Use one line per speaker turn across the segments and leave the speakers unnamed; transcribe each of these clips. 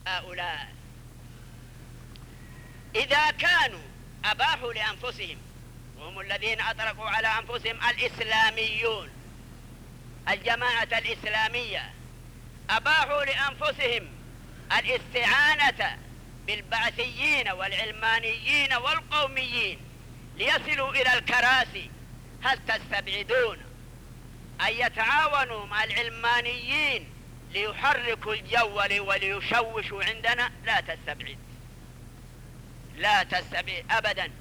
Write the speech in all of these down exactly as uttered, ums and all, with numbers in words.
هؤلاء إذا كانوا أباحوا لأنفسهم، وهم الذين أطلقوا على أنفسهم الإسلاميون، الجماعة الإسلامية، أباحوا لأنفسهم الاستعانة بالبعثيين والعلمانيين والقوميين ليصلوا إلى الكراسي، هل تستبعدون أن يتعاونوا مع العلمانيين ليحركوا الجو وليشوشوا عندنا؟ لا تستبعد، لا تستبعد أبدا،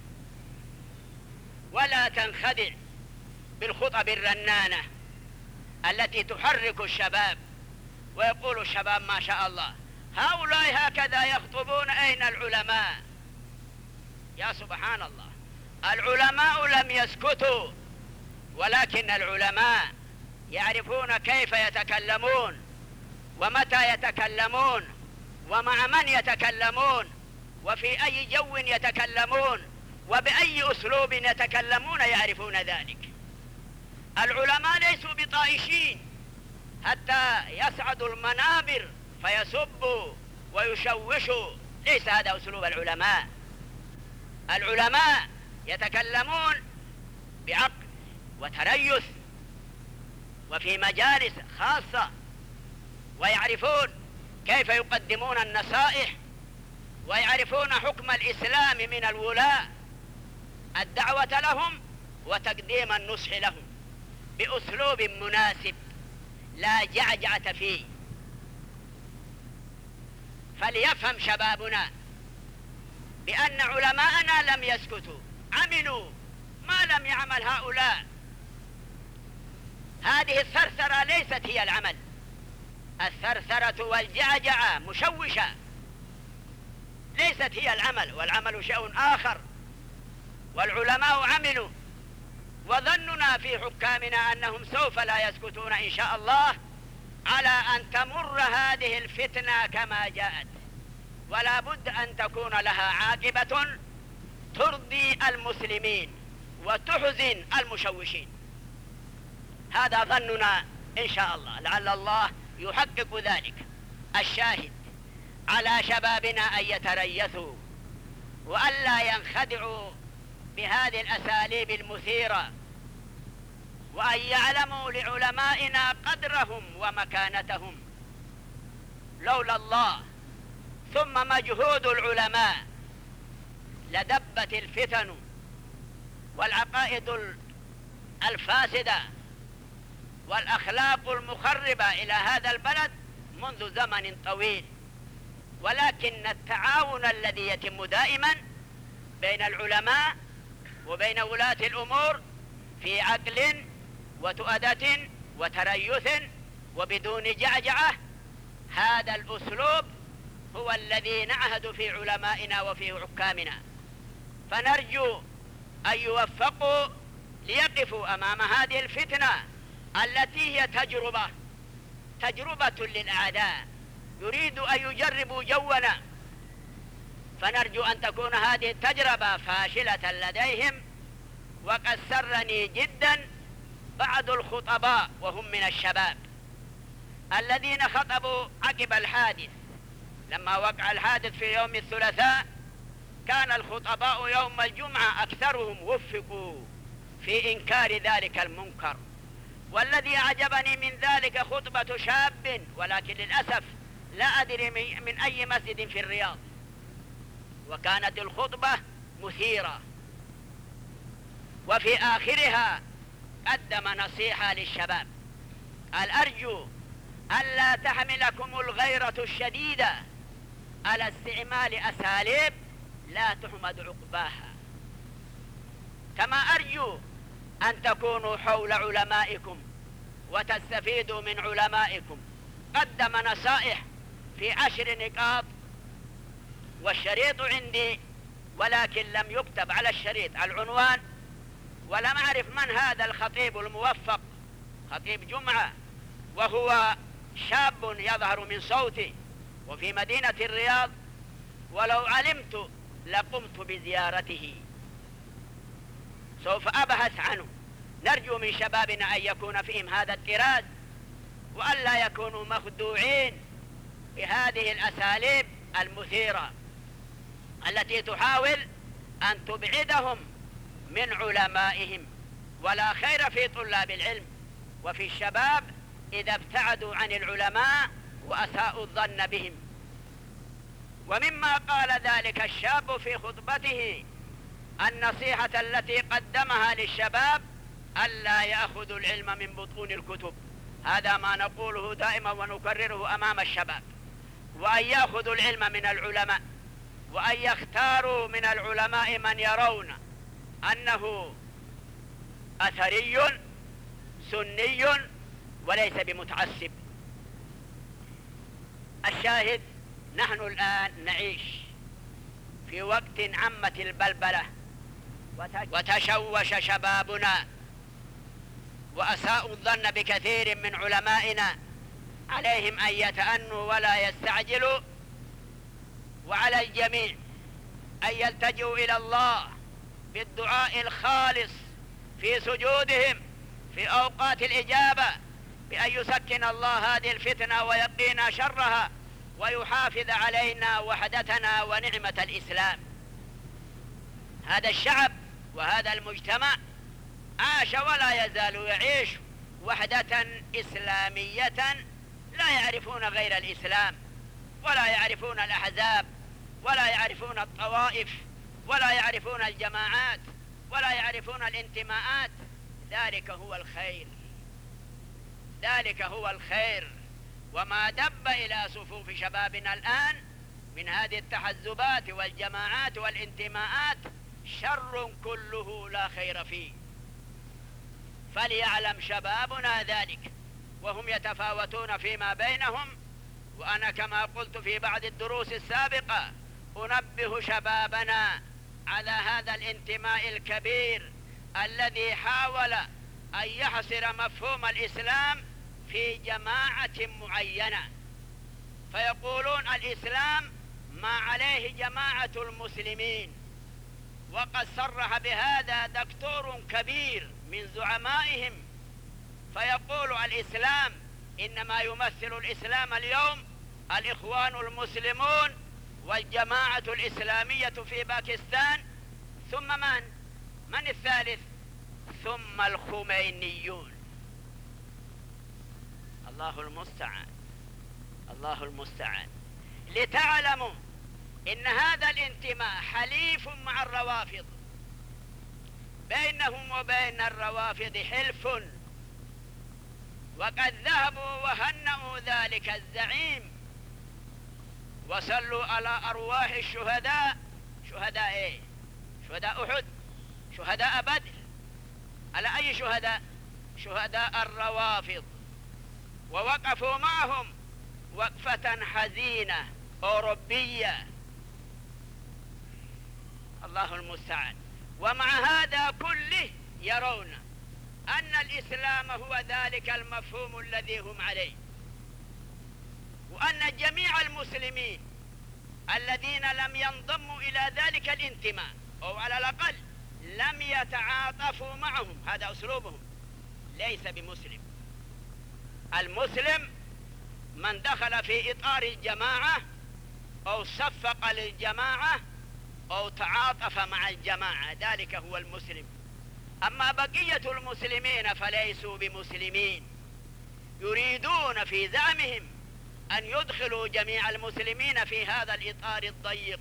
ولا تنخدع بالخطب الرنانة التي تحرك الشباب ويقول الشباب ما شاء الله هؤلاء هكذا يخطبون، أين العلماء؟ يا سبحان الله، العلماء لم يسكتوا، ولكن العلماء يعرفون كيف يتكلمون ومتى يتكلمون ومع من يتكلمون وفي أي جو يتكلمون وبأي أسلوب يتكلمون، يعرفون ذلك. العلماء ليسوا بطائشين حتى يصعدوا المنابر فيسبوا ويشوشوا، ليس هذا أسلوب العلماء. العلماء يتكلمون بعقل وتريث وفي مجالس خاصة، ويعرفون كيف يقدمون النصائح، ويعرفون حكم الإسلام من الولاء، الدعوة لهم وتقديم النصح لهم بأسلوب مناسب لا جعجعة فيه. فليفهم شبابنا بأن علماءنا لم يسكتوا، عملوا ما لم يعمل هؤلاء. هذه الثرثرة ليست هي العمل، الثرثرة والجعجعة مشوشة ليست هي العمل، والعمل شيء آخر. والعلماء عملوا، وظننا في حكامنا أنهم سوف لا يسكتون إن شاء الله على أن تمر هذه الفتنة كما جاءت، ولا بد أن تكون لها عاقبة ترضي المسلمين وتحزن المشوشين. هذا ظننا إن شاء الله، لعل الله يحقق ذلك. الشاهد على شبابنا أن يتريثوا وألا ينخدعوا بهذه الأساليب المثيرة، وأن يعلموا لعلمائنا قدرهم ومكانتهم. لولا الله ثم مجهود العلماء لدبت الفتن والعقائد الفاسدة والأخلاق المخربة إلى هذا البلد منذ زمن طويل. ولكن التعاون الذي يتم دائما بين العلماء وبين ولاة الأمور في عقل وتؤدة وتريث وبدون جعجعة، هذا الأسلوب هو الذي نعهد في علمائنا وفي حكامنا. فنرجو أن يوفقوا ليقفوا أمام هذه الفتنة التي هي تجربة تجربة للأعداء، يريد أن يجربوا جونا. فنرجو أن تكون هذه التجربة فاشلة لديهم. وقد سرني جدا بعض الخطباء وهم من الشباب الذين خطبوا عقب الحادث. لما وقع الحادث في يوم الثلاثاء كان الخطباء يوم الجمعة أكثرهم وفقوا في إنكار ذلك المنكر. والذي أعجبني من ذلك خطبة شاب، ولكن للأسف لا أدري من أي مسجد في الرياض، وكانت الخطبة مثيرة، وفي آخرها قدم نصيحة للشباب: قال: أرجو ألا تحملكم الغيرة الشديدة على استعمال أساليب لا تحمد عقباها، كما أرجو أن تكونوا حول علمائكم وتستفيدوا من علمائكم. قدم نصائح في عشر نقاط، والشريط عندي ولكن لم يكتب على الشريط العنوان، ولم أعرف من هذا الخطيب الموفق، خطيب جمعة، وهو شاب يظهر من صوتي وفي مدينة الرياض، ولو علمت لقمت بزيارته، سوف أبحث عنه. نرجو من شبابنا أن يكون فيهم هذا الطراز، وألا يكونوا مخدوعين بهذه الأساليب المثيرة التي تحاول أن تبعدهم من علمائهم. ولا خير في طلاب العلم وفي الشباب إذا ابتعدوا عن العلماء وأساءوا الظن بهم. ومما قال ذلك الشاب في خطبته النصيحة التي قدمها للشباب ألا يأخذوا العلم من بطون الكتب، هذا ما نقوله دائما ونكرره أمام الشباب، وأن يأخذوا العلم من العلماء، وأن يختاروا من العلماء من يرون أنه أثري سني وليس بمتعصب. الشاهد نحن الآن نعيش في وقت عمت البلبلة وتشوش شبابنا وأساءوا الظن بكثير من علمائنا، عليهم أن يتأنوا ولا يستعجلوا، وعلى الجميع أن يلتجئوا إلى الله بالدعاء الخالص في سجودهم في أوقات الإجابة بأن يسكن الله هذه الفتنة ويقينا شرها ويحافظ علينا وحدتنا ونعمة الإسلام. هذا الشعب وهذا المجتمع عاش ولا يزال يعيش وحدة إسلامية، لا يعرفون غير الإسلام، ولا يعرفون الأحزاب، ولا يعرفون الطوائف، ولا يعرفون الجماعات، ولا يعرفون الانتماءات. ذلك هو الخير، ذلك هو الخير. وما دب إلى صفوف شبابنا الآن من هذه التحزبات والجماعات والانتماءات شر كله لا خير فيه. فليعلم شبابنا ذلك وهم يتفاوتون فيما بينهم. وأنا كما قلت في بعض الدروس السابقة أنبه شبابنا على هذا الانتماء الكبير الذي حاول أن يحصر مفهوم الإسلام في جماعة معينة، فيقولون الإسلام ما عليه جماعة المسلمين. وقد صرح بهذا دكتور كبير من زعمائهم فيقول الإسلام إنما يمثل الإسلام اليوم الإخوان المسلمون والجماعة الإسلامية في باكستان، ثم من؟ من الثالث؟ ثم الخمينيون. الله المستعان، الله المستعان. لتعلموا إن هذا الانتماء حليف مع الروافض، بينهم وبين الروافض حلف، وقد ذهبوا وهنأوا ذلك الزعيم وصلوا على أرواح الشهداء. شهداء إيه؟ شهداء أحد، شهداء بدر. على أي شهداء؟ شهداء الروافض. ووقفوا معهم وقفة حزينة أوروبية. الله المستعان. ومع هذا كله يرون أن الإسلام هو ذلك المفهوم الذي هم عليه، وأن جميع المسلمين الذين لم ينضموا إلى ذلك الانتماء أو على الأقل لم يتعاطفوا معهم، هذا أسلوبهم، ليس بمسلم. المسلم من دخل في إطار الجماعة أو صفق للجماعة أو تعاطف مع الجماعة، ذلك هو المسلم. أما بقية المسلمين فليسوا بمسلمين، يريدون في زعمهم أن يدخلوا جميع المسلمين في هذا الإطار الضيق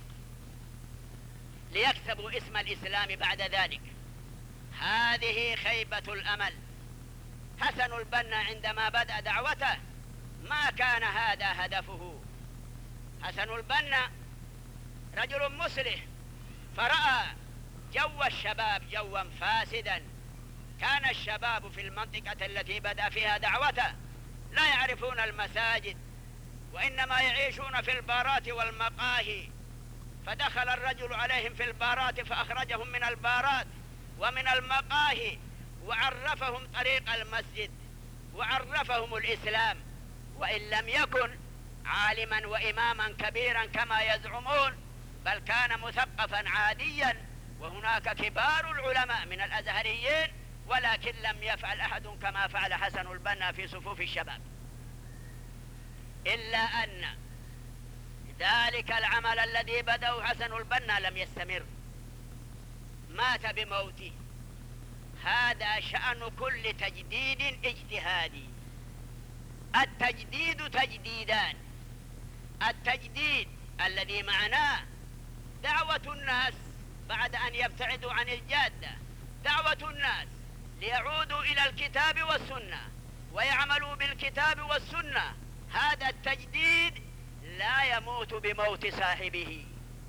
ليكسبوا اسم الإسلام بعد ذلك. هذه خيبة الأمل. حسن البنا عندما بدأ دعوته ما كان هذا هدفه. حسن البنا رجل مصلح، فرأى جو الشباب جوا فاسدا. كان الشباب في المنطقة التي بدأ فيها دعوته لا يعرفون المساجد، وإنما يعيشون في البارات والمقاهي. فدخل الرجل عليهم في البارات فأخرجهم من البارات ومن المقاهي، وعرفهم طريق المسجد وعرفهم الإسلام، وإن لم يكن عالما وإماما كبيرا كما يزعمون، بل كان مثقفا عاديا. وهناك كبار العلماء من الأزهريين، ولكن لم يفعل أحد كما فعل حسن البنا في صفوف الشباب. إلا أن ذلك العمل الذي بدأه حسن البنا لم يستمر، مات بموته. هذا شأن كل تجديد اجتهادي. التجديد تجديدان: التجديد الذي معناه دعوة الناس بعد أن يبتعدوا عن الجادة، دعوة الناس ليعودوا إلى الكتاب والسنة ويعملوا بالكتاب والسنة. هذا التجديد لا يموت بموت صاحبه،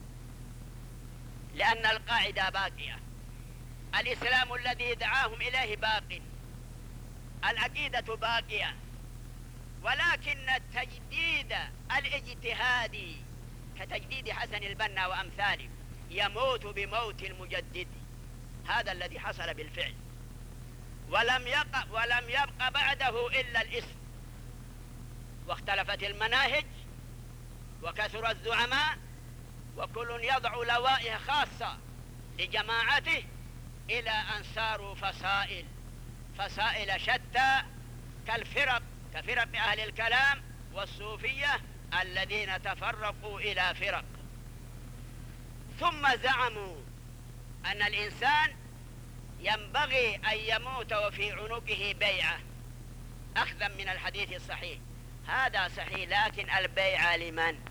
لأن القاعدة باقية. الإسلام الذي دعاهم إليه باق، العقيدة باقية، ولكن التجديد الاجتهادي كتجديد حسن البنا وأمثاله يموت بموت المجدد. هذا الذي حصل بالفعل، ولم يبق ولم يبق بعده إلا الاسم، واختلفت المناهج وكثر الزعماء، وكل يضع لوائح خاصة لجماعته إلى أن صاروا فصائل فصائل شتى كالفرق، كفرق أهل الكلام والصوفية الذين تفرقوا إلى فرق. ثم زعموا أن الإنسان ينبغي أن يموت وفي عنقه بيعة أخذا من الحديث الصحيح. هذا صحيح، لكن البيعة لمن؟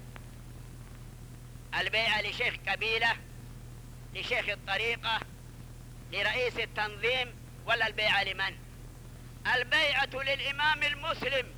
البيعة لشيخ قبيلة، لشيخ الطريقة، لرئيس التنظيم، ولا البيعة لمن؟ البيعة للإمام المسلم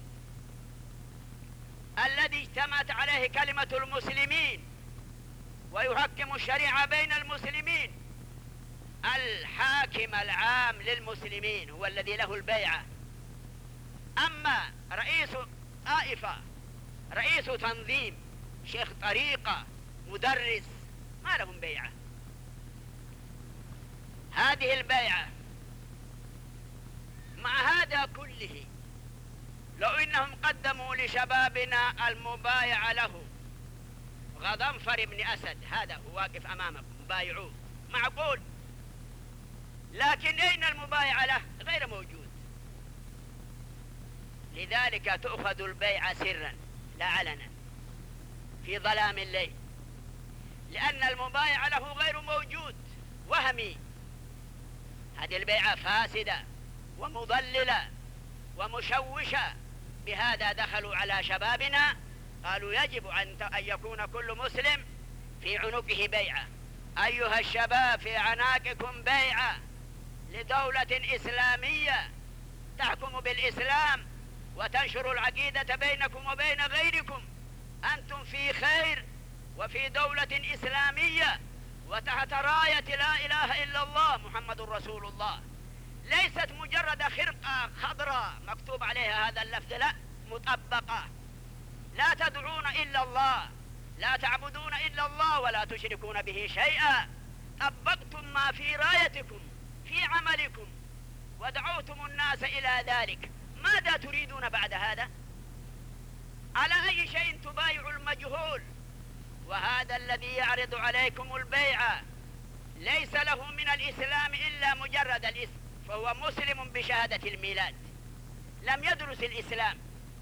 الذي اجتمعت عليه كلمة المسلمين ويحكم الشريعة بين المسلمين. الحاكم العام للمسلمين هو الذي له البيعة. أما رئيس طائفة، رئيس تنظيم، شيخ طريقة، مدرس، ما لهم بيعة. هذه البيعة مع هذا كله، لو إنهم قدموا لشبابنا المبايع له غضنفر بن أسد، هذا هو واقف أمامكم، بايعوه، معقول. لكن أين المبايع له؟ غير موجود. لذلك تؤخذ البيعة سرا لا علنا في ظلام الليل، لأن المبايع له غير موجود، وهمي. هذه البيعة فاسدة ومضللة ومشوشة. بهذا دخلوا على شبابنا قالوا يجب أن يكون كل مسلم في عنقه بيعة. أيها الشباب، في عناقكم بيعة لدولة إسلامية تحكم بالإسلام وتنشر العقيدة بينكم وبين غيركم. أنتم في خير وفي دولة إسلامية وتحت راية لا إله إلا الله محمد رسول الله، ليست مجرد خرقة خضراء مكتوب عليها هذا اللفظ، لا، مطبقة. لا تدعون إلا الله، لا تعبدون إلا الله، ولا تشركون به شيئا. طبقتم ما في رايتكم في عملكم ودعوتم الناس إلى ذلك. ماذا تريدون بعد هذا؟ على أي شيء تبايع المجهول؟ وهذا الذي يعرض عليكم البيعة ليس له من الإسلام إلا مجرد الاسم، فهو مسلم بشهادة الميلاد، لم يدرس الإسلام.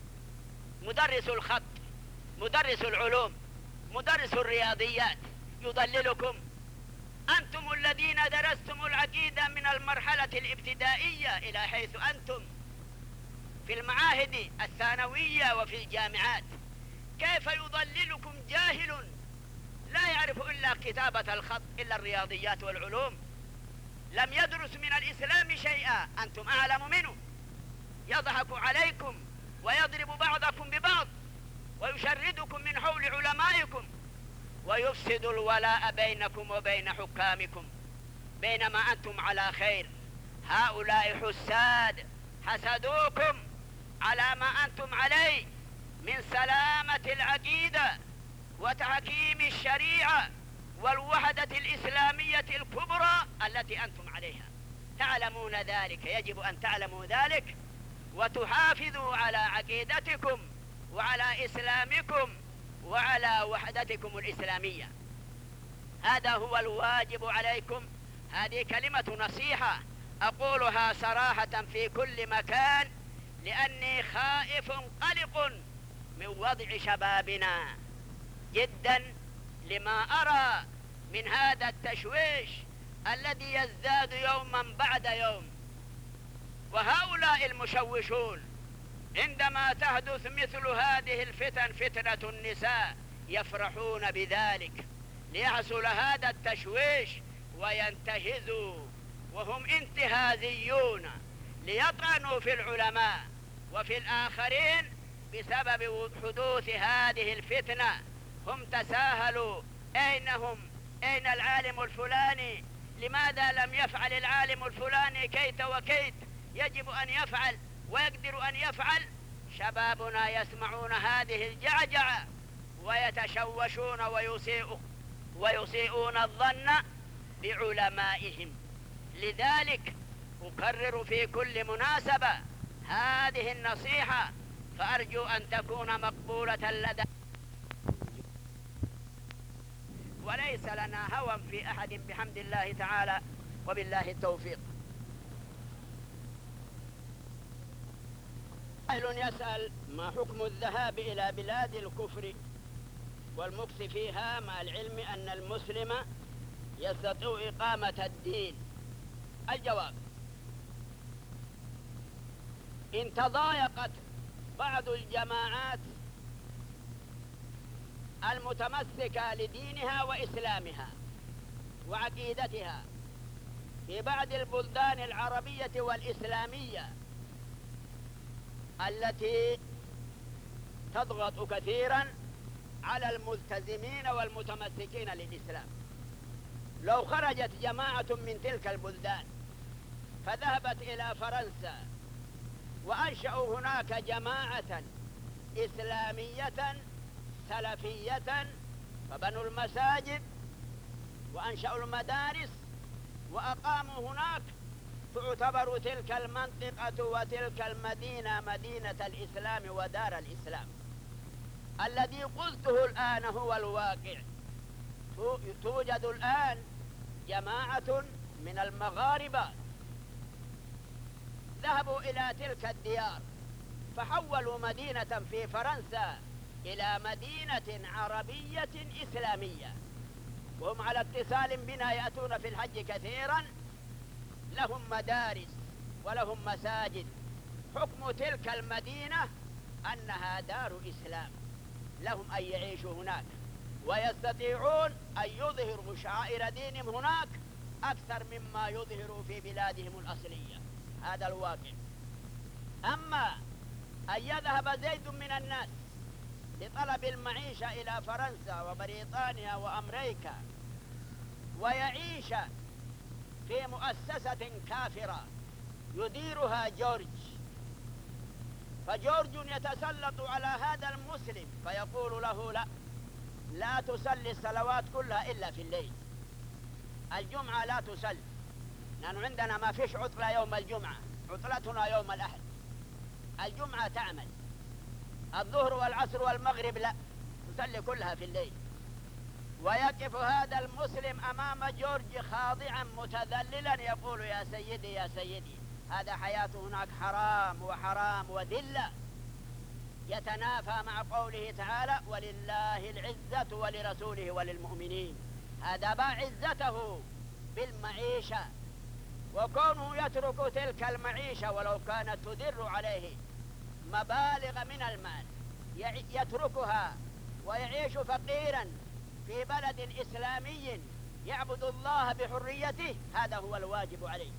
مدرس الخط، مدرس العلوم، مدرس الرياضيات يضللكم. أنتم الذين درستم العقيدة من المرحلة الابتدائية إلى حيث أنتم في المعاهد الثانوية وفي الجامعات. كيف يضللكم جاهل لا يعرف إلا كتابة الخط، إلا الرياضيات والعلوم، لم يدرس من الإسلام شيئا، أنتم أعلم منه. يضحك عليكم ويضرب بعضكم ببعض ويشردكم من حول علمائكم ويفسد الولاء بينكم وبين حكامكم، بينما أنتم على خير. هؤلاء حساد حسدوكم على ما أنتم عليه من سلامة العقيدة وتحكيم الشريعة والوحدة الإسلامية الكبرى التي أنتم عليها. تعلمون ذلك، يجب أن تعلموا ذلك وتحافظوا على عقيدتكم وعلى إسلامكم وعلى وحدتكم الإسلامية. هذا هو الواجب عليكم. هذه كلمة نصيحة أقولها صراحة في كل مكان، لأني خائف قلق من وضع شبابنا جدا لما أرى من هذا التشويش الذي يزداد يوما بعد يوم. وهؤلاء المشوشون عندما تحدث مثل هذه الفتن، فتنة النساء، يفرحون بذلك ليحصل هذا التشويش وينتهزوا، وهم انتهازيون ليطعنوا في العلماء وفي الآخرين بسبب حدوث هذه الفتنة. هم تساهلوا، أين هم؟ أين العالم الفلاني؟ لماذا لم يفعل العالم الفلاني كيت وكيت؟ يجب أن يفعل ويقدر أن يفعل. شبابنا يسمعون هذه الجعجعة ويتشوشون ويسيئون ويسيئون الظن بعلمائهم. لذلك أكرر في كل مناسبة هذه النصيحة، فأرجو أن تكون مقبولة لدى، وليس لنا هوى في أحد بحمد الله تعالى وبالله التوفيق. أهل يسأل: ما حكم الذهاب إلى بلاد الكفر والمكث فيها مع العلم أن المسلم يستطيع إقامة الدين؟ الجواب: إن تضايقت بعض الجماعات المتمسكة لدينها وإسلامها وعقيدتها في بعض البلدان العربية والإسلامية التي تضغط كثيرا على الملتزمين والمتمسكين للإسلام، لو خرجت جماعة من تلك البلدان فذهبت إلى فرنسا وأنشأوا هناك جماعة إسلامية سلفية، فبنوا المساجد وأنشأوا المدارس وأقاموا هناك، تعتبر تلك المنطقة وتلك المدينة مدينة الإسلام ودار الإسلام. الذي قلته الآن هو الواقع. توجد الآن جماعة من المغاربة ذهبوا إلى تلك الديار فحولوا مدينة في فرنسا إلى مدينة عربية إسلامية، وهم على اتصال بنا، يأتون في الحج كثيرا، لهم مدارس ولهم مساجد. حكم تلك المدينة أنها دار إسلام، لهم أن يعيشوا هناك ويستطيعون أن يظهروا شعائر دينهم هناك أكثر مما يظهروا في بلادهم الأصلية. هذا الواقع. أما أن يذهب زيد من الناس لطلب المعيشة إلى فرنسا وبريطانيا وأمريكا ويعيش في مؤسسة كافرة يديرها جورج، فجورج يتسلط على هذا المسلم فيقول له: لا لا تصلي الصلوات كلها إلا في الليل، الجمعة لا تصلي، لأنه عندنا ما فيش عطلة يوم الجمعة، عطلتنا يوم الأحد، الجمعة تعمل، الظهر والعصر والمغرب لا، تصلي كلها في الليل. ويقف هذا المسلم أمام جورج خاضعا متذللا يقول: يا سيدي يا سيدي، هذا حياته هناك حرام وحرام وذلة، يتنافى مع قوله تعالى: ولله العزة ولرسوله وللمؤمنين. هذا باع عزته بالمعيشة، وكونه يترك تلك المعيشة ولو كانت تدر عليه مبالغ من المال يتركها ويعيش فقيرا في بلد إسلامي يعبد الله بحريته، هذا هو الواجب عليه.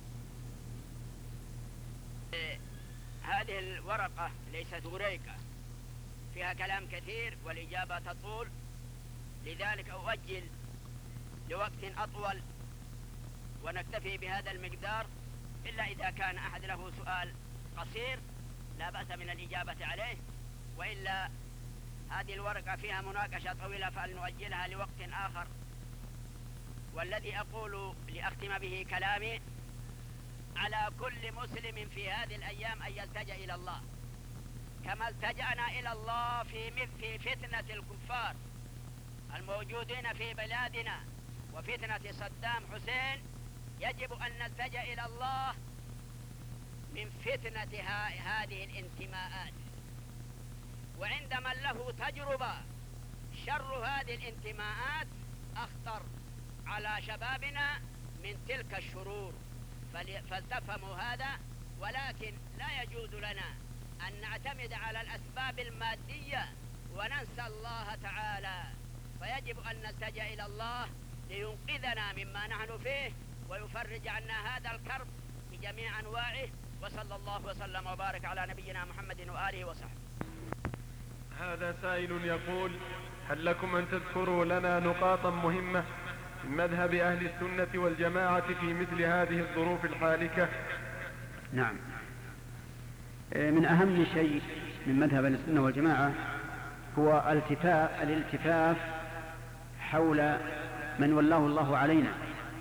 هذه الورقة ليست وريقة، فيها كلام كثير والإجابة تطول، لذلك أؤجل لوقت أطول ونكتفي بهذا المقدار، إلا إذا كان أحد له سؤال قصير لا بأس من الإجابة عليه، وإلا هذه الورقة فيها مناقشة طويلة فلنؤجلها لوقت آخر. والذي أقول لأختم به كلامي: على كل مسلم في هذه الأيام أن يلتجأ إلى الله كما التجأنا إلى الله في في فتنة الكفار الموجودين في بلادنا وفتنة صدام حسين. يجب أن نلتجأ إلى الله من فتنة هذه الانتماءات. وعند من له تجربة شر هذه الانتماءات أخطر على شبابنا من تلك الشرور، فلتفهموا هذا. ولكن لا يجوز لنا أن نعتمد على الأسباب المادية وننسى الله تعالى، فيجب أن نلتجأ إلى الله لينقذنا مما نحن فيه ويفرج عنا هذا الكرب بجميع أنواعه. وصلى الله وسلم وبارك على نبينا محمد وآله وصحبه.
هذا سائل يقول: هل لكم أن تذكروا لنا نقاطا مهمة من مذهب أهل السنة والجماعة في مثل هذه الظروف الحالكة؟
نعم، من أهم شيء من مذهب أهل السنة والجماعة هو الالتفاف الالتفاف حول من ولاه الله علينا.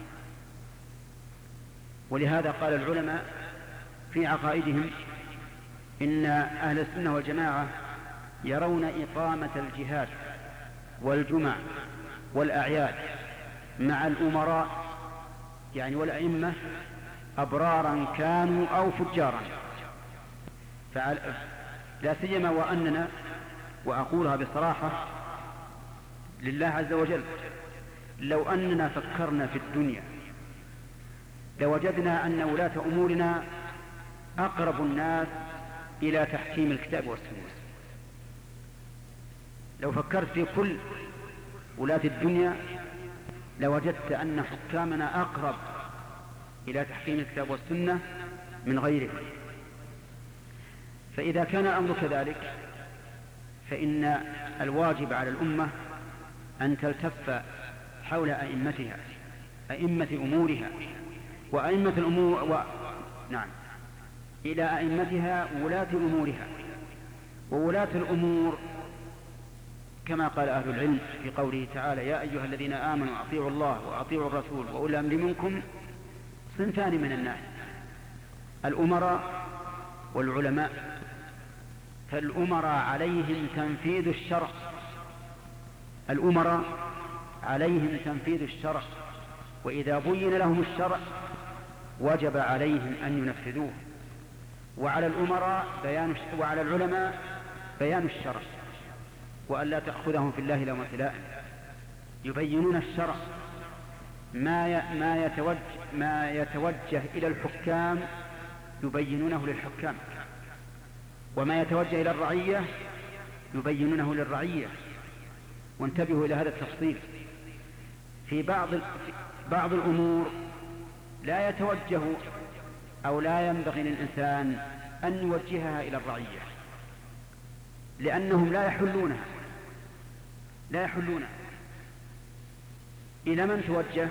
ولهذا قال العلماء في عقائدهم إن أهل السنة والجماعة يرون إقامة الجهاد والجمع والأعياد مع الأمراء يعني والأئمة أبرارا كانوا أو فجارا، لا سيما وأننا، وأقولها بصراحة لله عز وجل، لو أننا فكرنا في الدنيا لوجدنا أن ولاة أمورنا أقرب الناس إلى تحكيم الكتاب والسنة. لو فكرت في كل ولاة الدنيا لوجدت أن حكامنا أقرب إلى تحكيم الكتاب والسنة من غيرهم. فإذا كان الأمر كذلك فإن الواجب على الأمة أن تلتف حول أئمتها، أئمة أمورها، وأئمة الأمور و... نعم إلى أئمتها ولاة أمورها. وولاة الأمور كما قال أهل العلم في قوله تعالى: يا أيها الذين آمنوا أطيعوا الله وأطيعوا الرسول وأولي الأمر منكم، صنفان من الناس: الأمراء والعلماء. فالأمراء عليهم تنفيذ الشرع، الأمراء عليهم تنفيذ الشرع، وإذا بين لهم الشرع وجب عليهم أن ينفذوه. وعلى الأمراء بيان وعلى العلماء بيان الشرع، وأن لا تأخذهم في الله لومة لائم، يبينون الشرع. ما ما يتوجه ما يتوجه إلى الحكام يبينونه للحكام، وما يتوجه إلى الرعية يبينونه للرعية. وانتبهوا إلى هذا التفصيل. في بعض بعض الأمور لا يتوجه أو لا ينبغي للإنسان أن يوجهها إلى الرعية، لأنهم لا يحلونها لا يحلونها إلى من توجه؟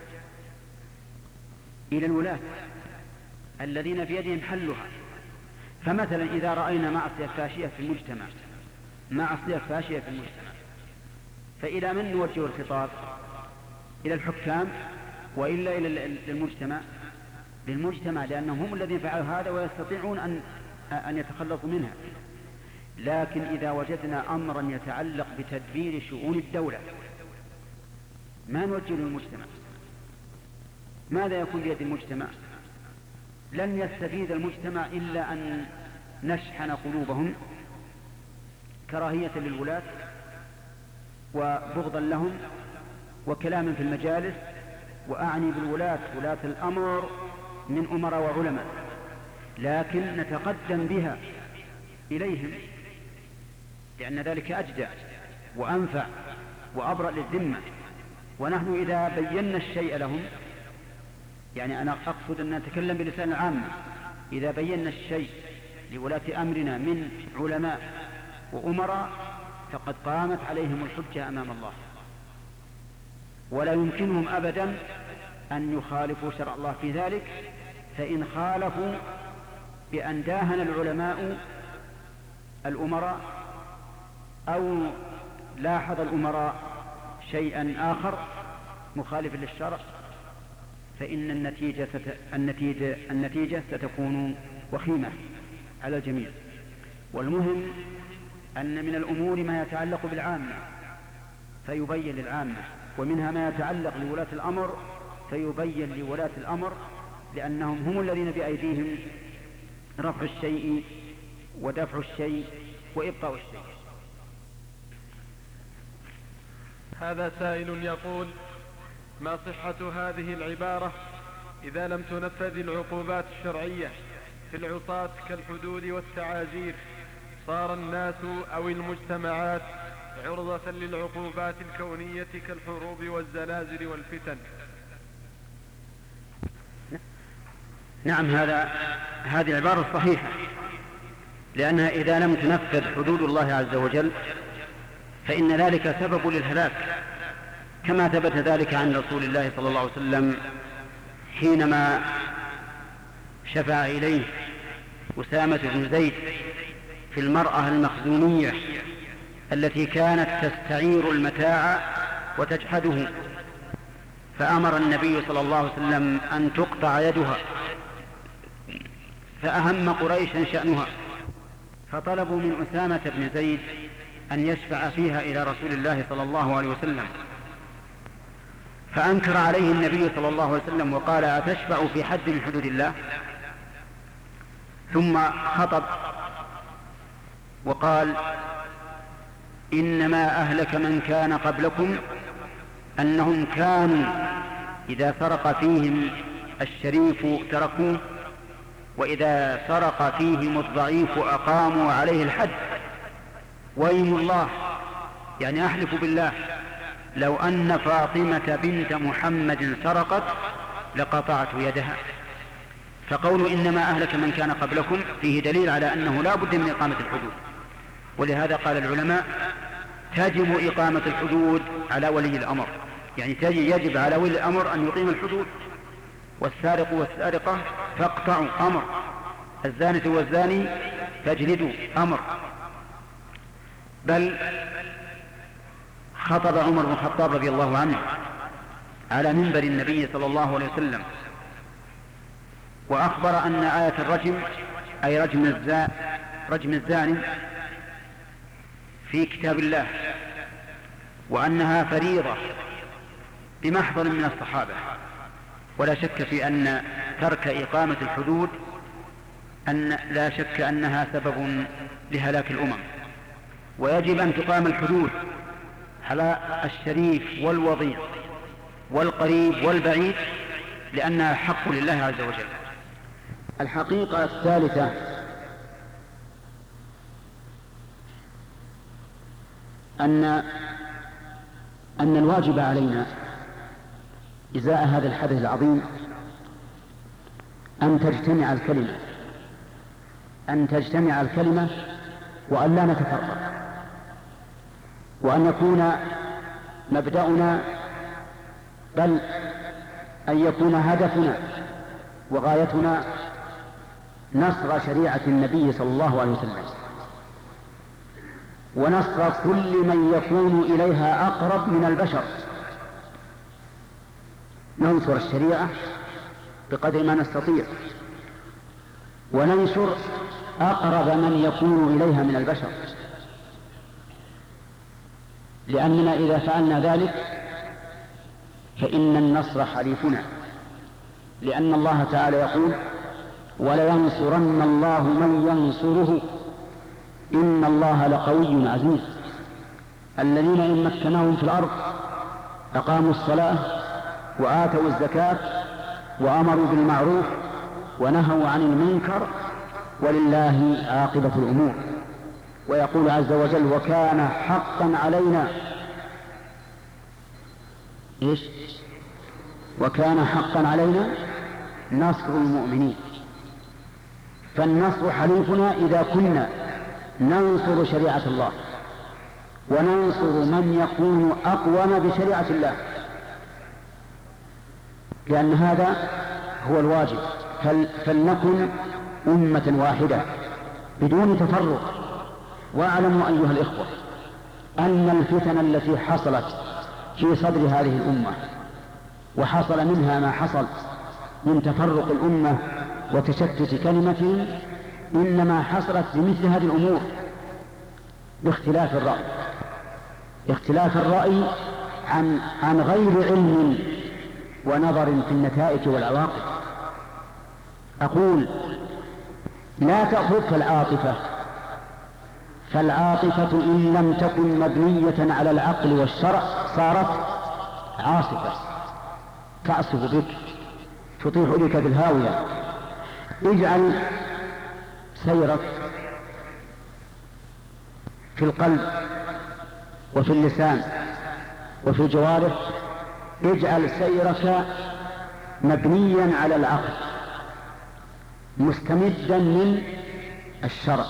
إلى الولاة الذين بيدهم حلها. فمثلا إذا رأينا معصية فاشية في المجتمع معصية فاشية في المجتمع فإلى من نوجه الخطاب؟ إلى الحكام وإلا إلى المجتمع؟ للمجتمع، لأنهم هم الذين فعلوا هذا ويستطيعون أن أن يتخلصوا منها. لكن إذا وجدنا أمرا يتعلق بتدبير شؤون الدولة ما نوجه للمجتمع. ماذا يكون بيد المجتمع؟ لن يستفيد المجتمع إلا أن نشحن قلوبهم كراهية للولاة وبغضا لهم وكلاما في المجالس. وأعني بالولاة ولاة الأمر من أمراء وعلماء، لكن نتقدم بها إليهم لأن ذلك أجدى وأنفع وأبرأ للذمة. ونحن إذا بينا الشيء لهم، يعني أنا أقصد أن نتكلم بلسان العامة، إذا بينا الشيء لولاة أمرنا من علماء وأمراء فقد قامت عليهم الحجة أمام الله، ولا يمكنهم أبدا أن يخالفوا شرع الله في ذلك. فإن خالفوا بأن داهن العلماء الأمراء أو لاحظ الأمراء شيئا آخر مخالف للشرع فإن النتيجة, ست... النتيجة... النتيجة ستكون وخيمة على الجميع. والمهم أن من الأمور ما يتعلق بالعامة فيبين للعامة، ومنها ما يتعلق لولاة الأمر فيبين لولاة الأمر، لأنهم هم الذين بأيديهم رفع الشيء ودفع الشيء وإبقاء الشيء.
هذا سائل يقول: ما صحة هذه العبارة إذا لم تنفذ العقوبات الشرعية في العصاة كالحدود والتعازير؟ صار الناس أو المجتمعات عرضة للعقوبات الكونية كالحروب والزلازل والفتن.
نعم، هذا هذه العبارة صحيحة، لأنها إذا لم تنفذ حدود الله عز وجل فإن ذلك سبب للهلاك، كما ثبت ذلك عن رسول الله صلى الله عليه وسلم حينما شفع إليه أسامة بن زيد في المرأة المخزومية التي كانت تستعير المتاع وتجحده، فأمر النبي صلى الله عليه وسلم أن تقطع يدها، فأهم قريشا شأنها، فطلبوا من أسامة بن زيد أن يشفع فيها إلى رسول الله صلى الله عليه وسلم، فأنكر عليه النبي صلى الله عليه وسلم وقال: أتشفع في حد من حدود الله؟ ثم خطب وقال: إنما أهلك من كان قبلكم أنهم كانوا إذا سرق فيهم الشريف تركوه، وإذا سرق فيهم الضعيف أقاموا عليه الحد. وأيم الله، يعني أحلف بالله، لو أن فاطمة بنت محمد سرقت لقطعت يدها. فقول إنما أهلك من كان قبلكم فيه دليل على أنه لا بد من إقامة الحدود، ولهذا قال العلماء: تجب إقامة الحدود على ولي الأمر، يعني يجب على ولي الأمر أن يقيم الحدود. والسارق والسارقة فاقطعوا، أمر. الزانية والزاني فاجلدوا، أمر. بل خطب عمر بن الخطاب رضي الله عنه على منبر النبي صلى الله عليه وسلم وأخبر أن آية الرجم، أي رجم الزا رجم الزاني، في كتاب الله، وأنها فريضة بمحضر من الصحابة. ولا شك في أن ترك إقامة الحدود أن لا شك أنها سبب لهلاك الأمم، ويجب أن تقام الحدود على الشريف والوضيع والقريب والبعيد، لأنها حق لله عز وجل. الحقيقة الثالثة أن أن الواجب علينا إزاء هذا الحدث العظيم أن تجتمع الكلمة أن تجتمع الكلمة وأن لا نتفرق، وأن يكون مبدأنا، بل أن يكون هدفنا وغايتنا نصر شريعة النبي صلى الله عليه وسلم، ونصر كل من يكون إليها أقرب من البشر. ننصر الشريعة بقدر ما نستطيع، وننصر أقرب من يكون إليها من البشر، لأننا إذا فعلنا ذلك فإن النصر حليفنا، لأن الله تعالى يقول: ولينصرن الله من ينصره إن الله لقوي عزيز. الذين إن مكناهم في الأرض أقاموا الصلاة وآتوا الزكاة وأمروا بالمعروف ونهوا عن المنكر ولله عاقبة الأمور. ويقول عز وجل: وكان حقا علينا إيش؟ وكان حقا علينا نصر المؤمنين. فالنصر حليفنا إذا كنا ننصر شريعة الله وننصر من يكون أقوم بشريعة الله، لأن هذا هو الواجب. فلنكن أمة واحدة بدون تفرق. واعلموا أيها الإخوة أن الفتن التي حصلت في صدر هذه الأمة وحصل منها ما حصل من تفرق الأمة وتشتت كلمتهم إنما حصلت بمثل هذه الأمور، باختلاف الرأي اختلاف الرأي عن عن غير علم ونظر في النتائج والعواقب. أقول: لا تأخذك العاطفة، فالعاطفة إن لم تكن مبنية على العقل والشرع صارت عاصفة تعصف بك تطيح بك في الهاوية. اجعل سيرك في القلب وفي اللسان وفي الجوارح، اجعل سيرك مبنيا على العقل مستمدا من الشرع.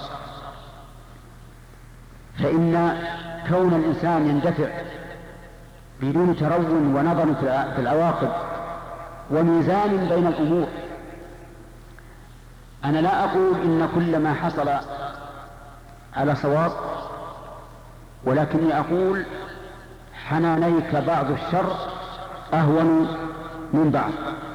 فإن كون الإنسان يندفع بدون ترون ونظر في العواقب وميزان بين الأمور، أنا لا أقول إن كل ما حصل على صواب، ولكني أقول حنانيك بعض الشر أهون من بعض،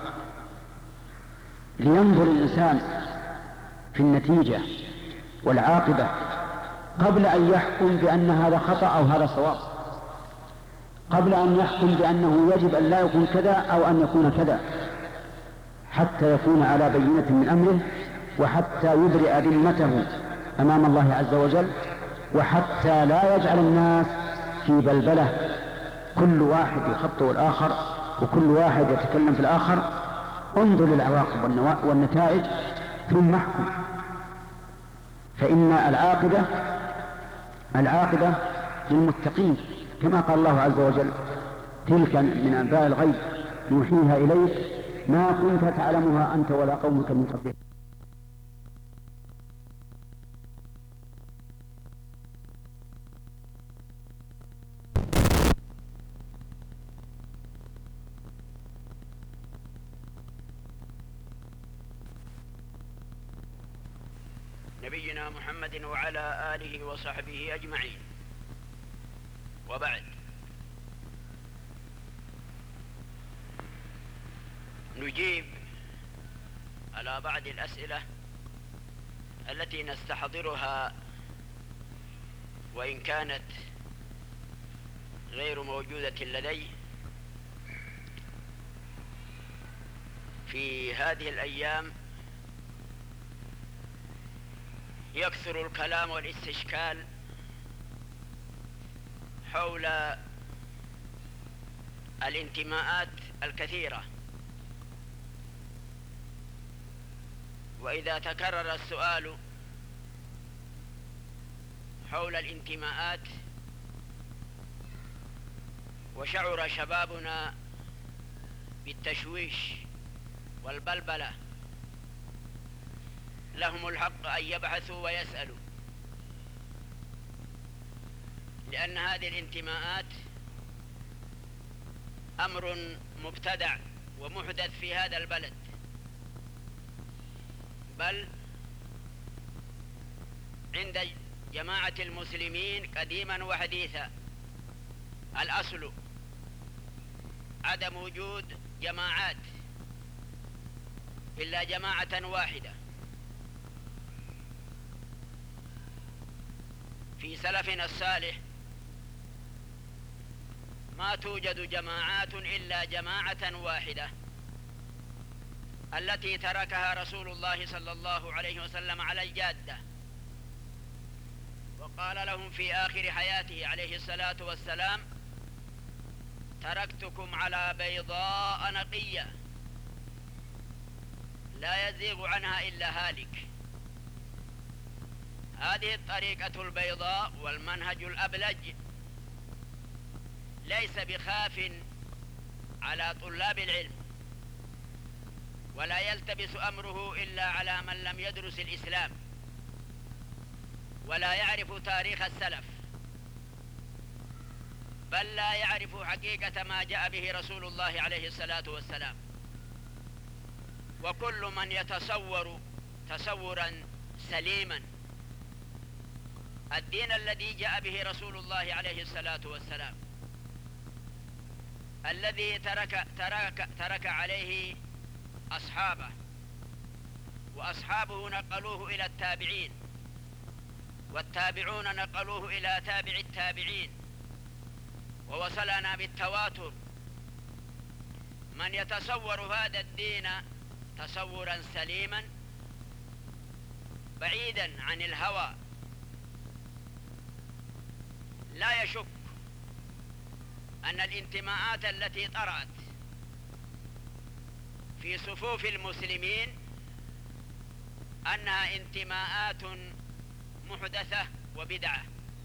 لينظر الإنسان في النتيجة والعاقبة قبل أن يحكم بأن هذا خطأ أو هذا صواب، قبل أن يحكم بأنه يجب أن لا يكون كذا أو أن يكون كذا، حتى يكون على بينة من أمره، وحتى يبرئ ذمته أمام الله عز وجل، وحتى لا يجعل الناس في بلبلة كل واحد يخطئ الآخر وكل واحد يتكلم في الآخر. انظر للعواقب والنتائج ثم احكم، فإن العاقبة العاقبة للمتقين، كما قال الله عز وجل: تلك من أنباء الغيب نوحيها إليك ما كنت تعلمها أنت ولا قومك من قبلك.
نبينا محمد وعلى آله وصحبه أجمعين، وبعد. نجيب على بعض الأسئلة التي نستحضرها وإن كانت غير موجودة لدي في هذه الأيام. يكثر الكلام والاستشكال حول الانتماءات الكثيرة، وإذا تكرر السؤال حول الانتماءات وشعر شبابنا بالتشويش والبلبلة، لهم الحق أن يبحثوا ويسألوا، لأن هذه الانتماءات أمر مبتدع ومحدث في هذا البلد، بل عند جماعة المسلمين قديما وحديثا الأصل عدم وجود جماعات إلا جماعة واحدة. في سلفنا الصالح ما توجد جماعات إلا جماعة واحدة التي تركها رسول الله صلى الله عليه وسلم على الجادة، وقال لهم في آخر حياته عليه الصلاة والسلام: تركتكم على بيضاء نقية لا يزيغ عنها إلا هالك. هذه الطريقة البيضاء والمنهج الأبلج ليس بخاف على طلاب العلم، ولا يلتبس أمره إلا على من لم يدرس الإسلام ولا يعرف تاريخ السلف، بل لا يعرف حقيقة ما جاء به رسول الله عليه الصلاة والسلام. وكل من يتصور تصورا سليما الدين الذي جاء به رسول الله عليه الصلاة والسلام، الذي ترك, ترك, ترك عليه أصحابه، وأصحابه نقلوه إلى التابعين، والتابعون نقلوه إلى تابع التابعين، ووصلنا بالتواتر. من يتصور هذا الدين تصورا سليما بعيدا عن الهوى لا يشك أن الانتماءات التي طرأت في صفوف المسلمين أنها انتماءات محدثة وبدعة،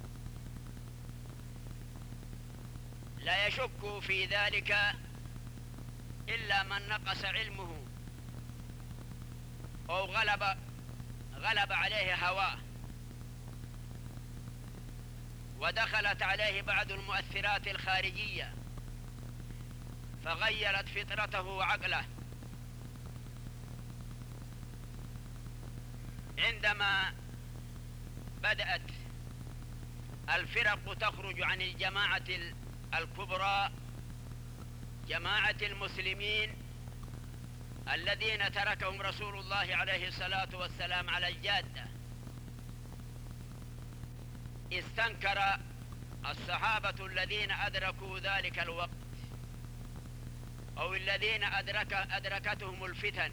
لا يشك في ذلك إلا من نقص علمه أو غلب غلب عليه هواه ودخلت عليه بعض المؤثرات الخارجية فغيرت فطرته وعقله. عندما بدأت الفرق تخرج عن الجماعة الكبرى جماعة المسلمين الذين تركهم رسول الله عليه الصلاة والسلام على الجادة، استنكر الصحابة الذين أدركوا ذلك الوقت أو الذين أدرك أدركتهم الفتن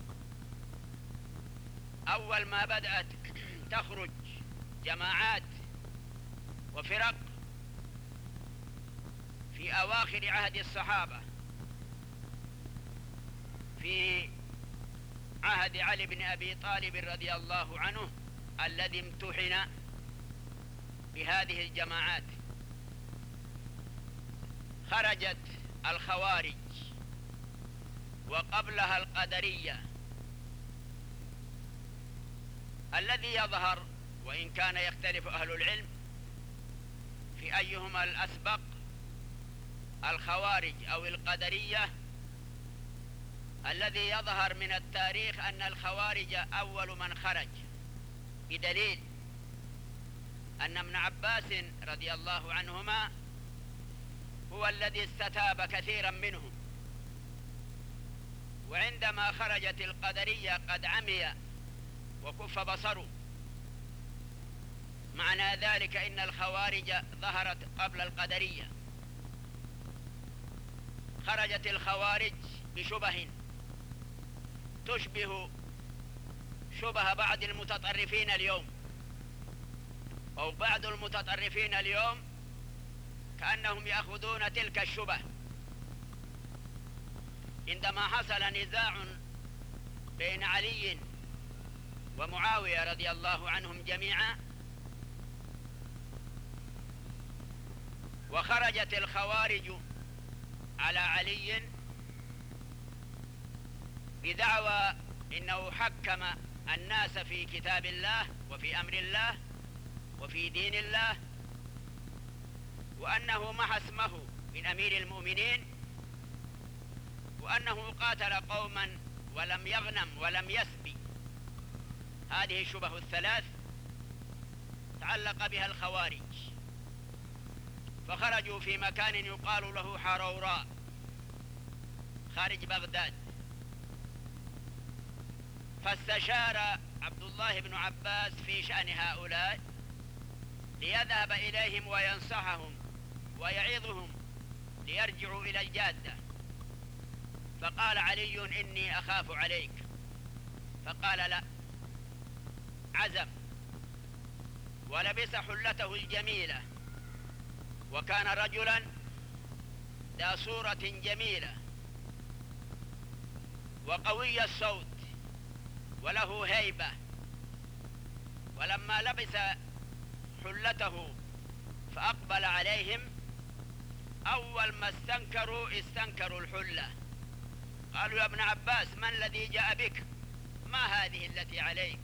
أول ما بدأت تخرج جماعات وفرق في أواخر عهد الصحابة، في عهد علي بن أبي طالب رضي الله عنه الذي امتحن بهذه الجماعات، خرجت الخوارج وقبلها القدرية. الذي يظهر وإن كان يختلف أهل العلم في أيهما الأسبق الخوارج أو القدرية، الذي يظهر من التاريخ أن الخوارج أول من خرج، بدليل أن ابن عباس رضي الله عنهما هو الذي استتاب كثيرا منهم، وعندما خرجت القدرية قد عمي وكف بصره. معنى ذلك إن الخوارج ظهرت قبل القدرية. خرجت الخوارج بشبه تشبه شبه بعض المتطرفين اليوم، أو بعض المتطرفين اليوم كأنهم يأخذون تلك الشبه. عندما حصل نزاع بين علي ومعاوية رضي الله عنهم جميعا، وخرجت الخوارج على علي بدعوى إنه حكم الناس في كتاب الله وفي أمر الله وفي دين الله، وأنه محى اسمه من أمير المؤمنين، وأنه قاتل قوما ولم يغنم ولم يسبي. هذه الشبه الثلاث تعلق بها الخوارج، فخرجوا في مكان يقال له حروراء خارج بغداد، فاستشار عبد الله بن عباس في شأن هؤلاء ليذهب إليهم وينصحهم ويعظهم ليرجعوا إلى الجادة. فقال علي إني أخاف عليك، فقال لا، عزم ولبس حلته الجميلة، وكان رجلا ذا صورة جميلة وقوي الصوت وله هيبة. ولما لبس حلته فأقبل عليهم، أول ما استنكروا استنكروا الحلة، قالوا يا ابن عباس ما الذي جاء بك؟ ما هذه التي عليك؟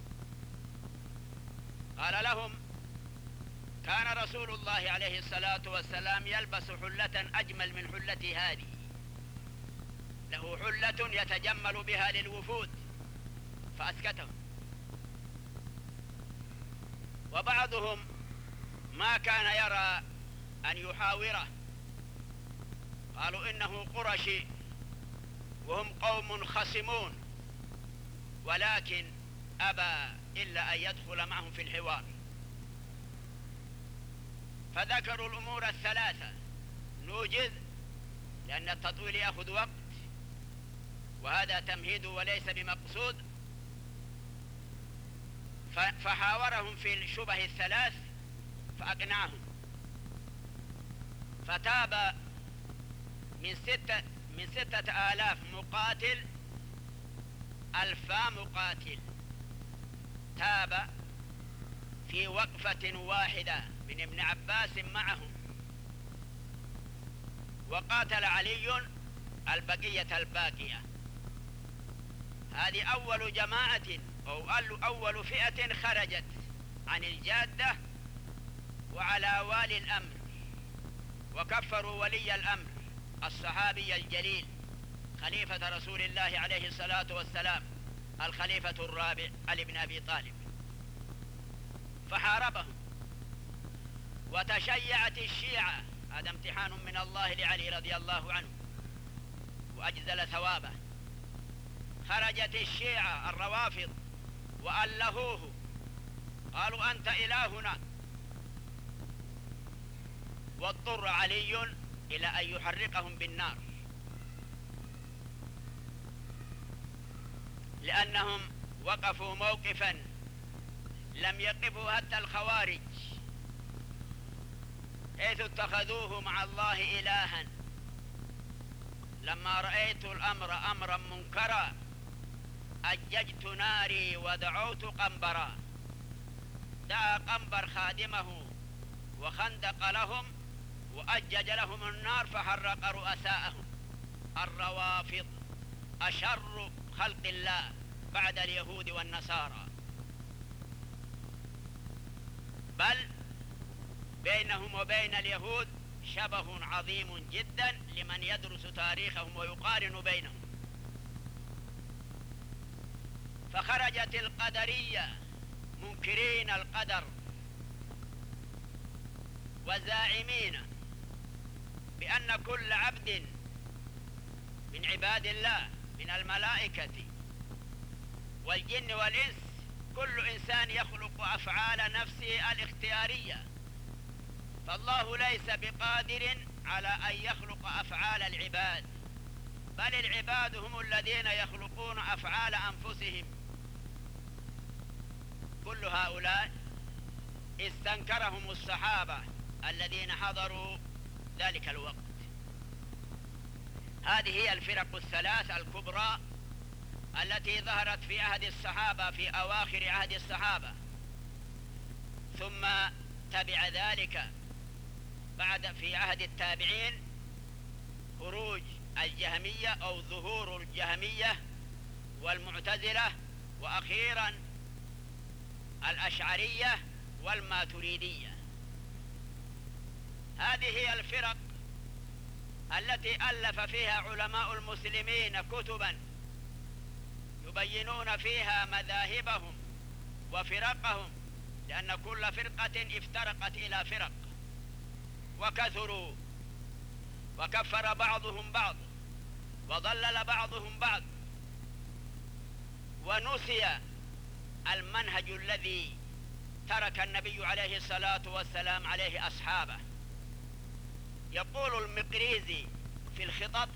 قال لهم كان رسول الله عليه الصلاة والسلام يلبس حلة أجمل من حلتي هذه، له حلة يتجمل بها للوفود، فأسكتهم. وبعضهم ما كان يرى أن يحاوره، قالوا إنه قرشي وهم قوم خصمون، ولكن أبى إلا أن يدخل معهم في الحوار. فذكروا الأمور الثلاثة، نوجز لأن التطويل يأخذ وقت وهذا تمهيد وليس بمقصود. فحاورهم في الشبه الثلاث فأقنعهم، فتاب من ستة من ستة آلاف مقاتل ألفا مقاتل، تاب في وقفة واحدة من ابن عباس معهم، وقاتل علي البقية الباقية. هذه أول جماعة أو أول فئة خرجت عن الجادة وعلى والي الأمر، وكفروا ولي الأمر الصحابي الجليل خليفة رسول الله عليه الصلاة والسلام الخليفة الرابع علي بن أبي طالب، فحاربهم. وتشيعت الشيعة، هذا امتحان من الله لعلي رضي الله عنه وأجزل ثوابه. خرجت الشيعة الروافض وألهوه، قالوا أنت إلهنا، واضطر علي إلى أن يحرقهم بالنار، لأنهم وقفوا موقفا لم يقفوا حتى الخوارج، حيث اتخذوه مع الله إلها. لما رأيت الأمر أمرا منكرا أججت ناري ودعوت قنبرا، دعا قنبر خادمه وخندق لهم وأجج لهم النار فحرق رؤساءهم الروافض، أشر خلق الله بعد اليهود والنصارى، بل بينهم وبين اليهود شبه عظيم جدا لمن يدرس تاريخهم ويقارن بينهم. فخرجت القدرية منكرين القدر وزاعمين بأن كل عبد من عباد الله من الملائكة والجن والإنس كل إنسان يخلق أفعال نفسه الاختيارية، فالله ليس بقادر على أن يخلق أفعال العباد، بل العباد هم الذين يخلقون أفعال أنفسهم. كل هؤلاء استنكرهم الصحابة الذين حضروا ذلك الوقت. هذه هي الفرق الثلاث الكبرى التي ظهرت في عهد الصحابة، في أواخر عهد الصحابة، ثم تبع ذلك بعد في عهد التابعين خروج الجهمية أو ظهور الجهمية والمعتزلة، وأخيرا الأشعرية والماتريدية. هذه هي الفرق التي ألف فيها علماء المسلمين كتبا يبينون فيها مذاهبهم وفرقهم، لأن كل فرقة افترقت إلى فرق وكثروا، وكفر بعضهم بعض وضلل بعضهم بعض، ونسي المنهج الذي ترك النبي عليه الصلاة والسلام عليه أصحابه. يقول المقريزي في الخطط: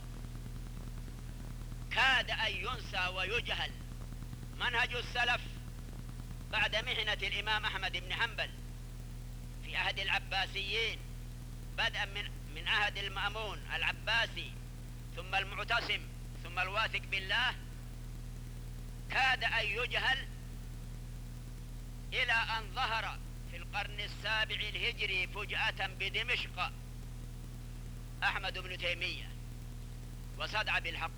كاد أن ينسى ويجهل منهج السلف بعد محنة الإمام أحمد بن حنبل في عهد العباسيين، بدءا من من عهد المأمون العباسي ثم المعتصم ثم الواثق بالله. كاد أن يجهل إلى أن ظهر في القرن السابع الهجري فجأة بدمشق أحمد بن تيمية وصدع بالحق،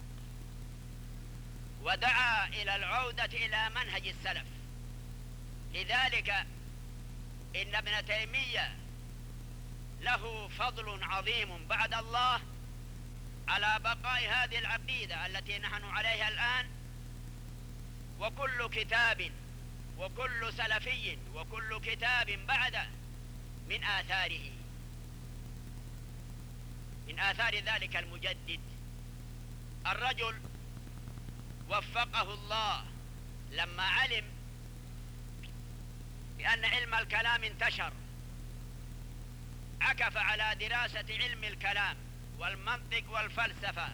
ودعا إلى العودة إلى منهج السلف. لذلك إن ابن تيمية له فضل عظيم بعد الله على بقاء هذه العقيدة التي نحن عليها الآن، وكل كتاب وكل سلفي وكل كتاب بعده من آثاره، من آثار ذلك المجدد. الرجل وفقه الله لما علم بأن علم الكلام انتشر، عكف على دراسة علم الكلام والمنطق والفلسفة،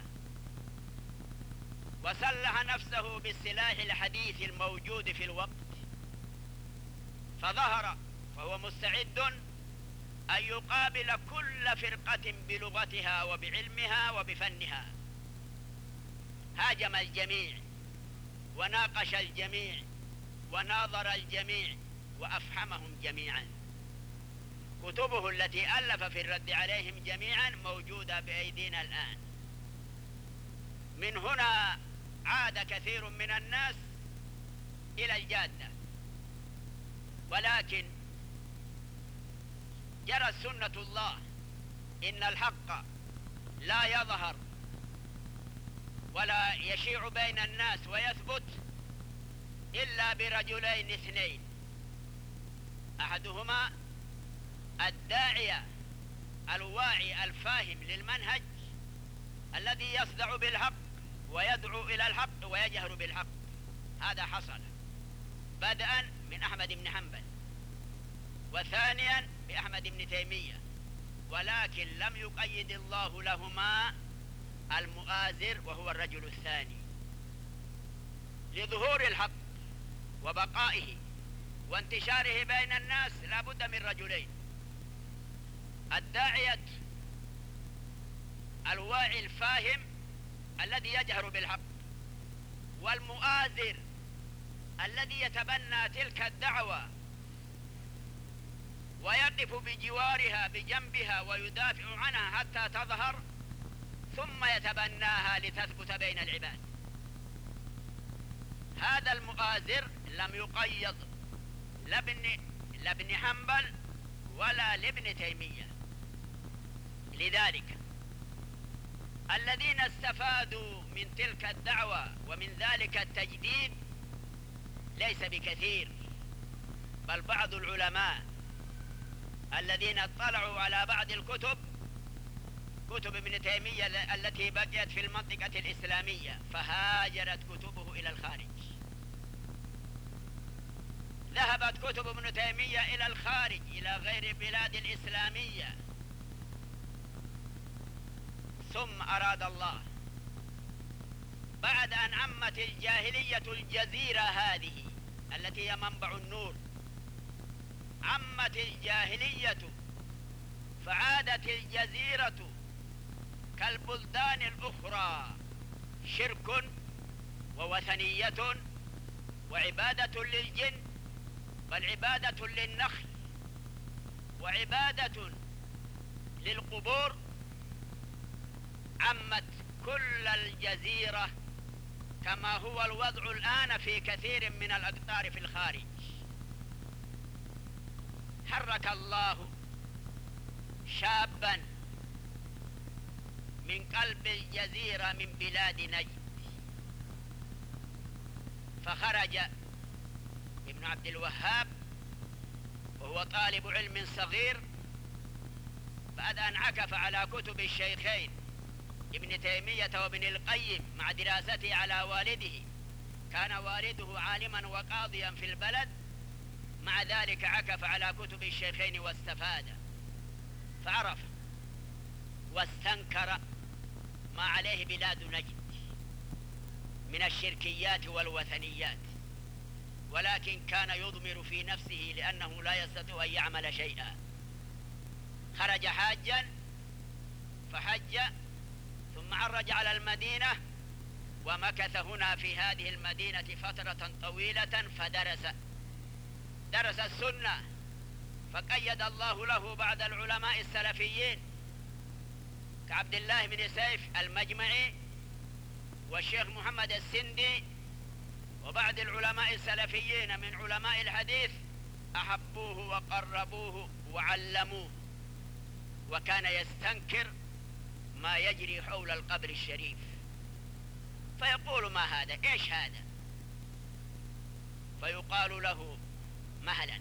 وسلح نفسه بالسلاح الحديث الموجود في الوقت، فظهر فهو مستعد أن يقابل كل فرقة بلغتها وبعلمها وبفنها. هاجم الجميع وناقش الجميع وناظر الجميع وأفحمهم جميعا. كتبه التي ألف في الرد عليهم جميعا موجودة بأيدينا الآن. من هنا عاد كثير من الناس إلى الجادة، ولكن جرت سنة الله إن الحق لا يظهر ولا يشيع بين الناس ويثبت إلا برجلين اثنين، أحدهما الداعية الواعي الفاهم للمنهج الذي يصدع بالحق ويدعو إلى الحق ويجهر بالحق. هذا حصل بدءا من أحمد بن حنبل، وثانيا بأحمد بن تيمية، ولكن لم يقيد الله لهما المؤازر وهو الرجل الثاني. لظهور الحق وبقائه وانتشاره بين الناس لا بد من رجلين: الداعية الواعي الفاهم الذي يجهر بالحق، والمؤازر الذي يتبنى تلك الدعوة ويقف بجوارها بجنبها ويدافع عنها حتى تظهر، ثم يتبناها لتثبت بين العباد. هذا المؤازر لم يقيض لابن لابن حنبل ولا لابن تيمية. لذلك الذين استفادوا من تلك الدعوة ومن ذلك التجديد ليس بكثير، بل بعض العلماء الذين اطلعوا على بعض الكتب، كتب ابن تيمية التي بقيت في المنطقة الإسلامية، فهاجرت كتبه إلى الخارج. ذهبت كتب ابن تيمية إلى الخارج إلى غير البلاد الإسلامية. ثم أراد الله بعد أن عمت الجاهلية الجزيرة هذه التي هي منبع النور، عمت الجاهلية فعادت الجزيرة كالبلدان الأخرى شرك ووثنية وعبادة للجن، بل عبادة للنخل وعبادة للقبور. عمت كل الجزيرة كما هو الوضع الآن في كثير من الأقطار في الخارج. حرك الله شابا من قلب الجزيرة من بلاد نجد، فخرج ابن عبد الوهاب وهو طالب علم صغير بعد أن عكف على كتب الشيخين ابن تيمية وابن القيم مع دراسته على والده. كان والده عالما وقاضيا في البلد، مع ذلك عكف على كتب الشيخين واستفاد، فعرف واستنكر ما عليه بلاد نجد من الشركيات والوثنيات، ولكن كان يضمر في نفسه لأنه لا يستطيع أن يعمل شيئا. خرج حاجا فحج، ثم عرج على المدينة ومكث هنا في هذه المدينة فترة طويلة، فدرس درس السنة، فقيد الله له بعض العلماء السلفيين كعبد الله بن سيف المجمعي والشيخ محمد السندي وبعض العلماء السلفيين من علماء الحديث، أحبوه وقربوه وعلموه، وكان يستنكر ما يجري حول القبر الشريف، فيقول: ما هذا؟ إيش هذا؟ فيقال له: مهلا،